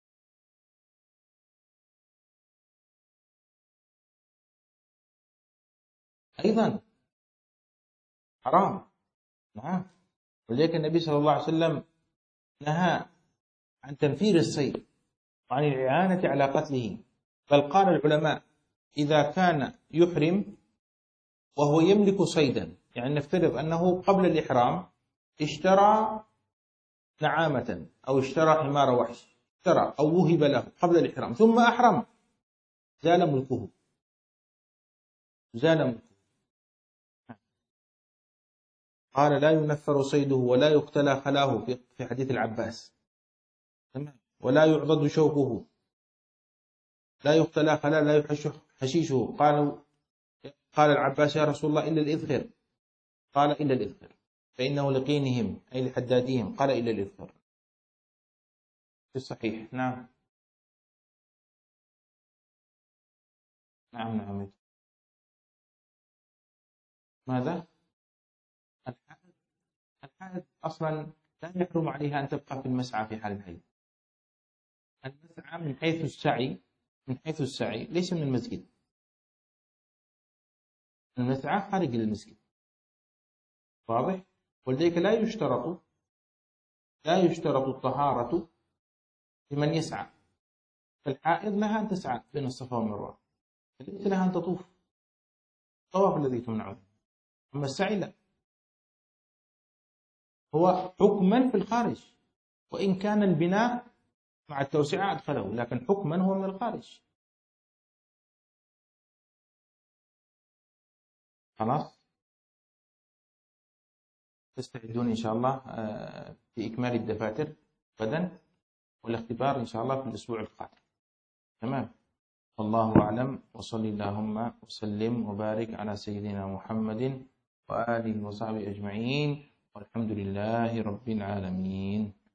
أيضا حرام. نعم. ولذلك النبي صلى الله عليه وسلم نهى عن تنفير الصيد وعن الإعانة على قتله. بل قال العلماء: إذا كان يحرم وهو يملك صيدا، يعني نفترض أنه قبل الإحرام اشترى نعامة أو اشترى حمار وحش، اشترى أو وهب له قبل الإحرام، ثم أحرم، زال ملكه، زال ملكه. قال: لا ينفر صيده ولا يقتلى خلاه، في حديث العباس، ولا يعضد شوكه، لا يقتلى خلاه، لا يحش حشيشه. قال العباس: يا رسول الله إلا الإذخر. قال: إلا الإذخر فإنه لقينهم، أي لحدادهم. قال: إلا الإذخر، في الصحيح. نعم. نعم. نعم. ماذا؟ الحائض. الحائض أصلا لا يحرم عليها أن تبقى في المسعى في حال الحيض. المسعى من حيث السعي، من حيث السعي ليس من المسجد، المسعى خارج المسجد. واضح؟ ولذلك لا يشترط الطهارة لمن يسعى. فالحائض لها أن تسعى بين الصفا والمروة، ليس لها أن تطوف الطواف الذي تمنعه. أما السعي لا، هو حكما في الخارج، وإن كان البناء مع التوسعة أدخله، لكن حكما هو من الخارج. خلاص، تستعدون إن شاء الله في إكمال الدفاتر غدا، والاختبار إن شاء الله في الأسبوع القادم. تمام. والله أعلم، وصل اللهم وسلم وبارك على سيدنا محمد وآله وصحبه أجمعين. والحمد لله رب العالمين.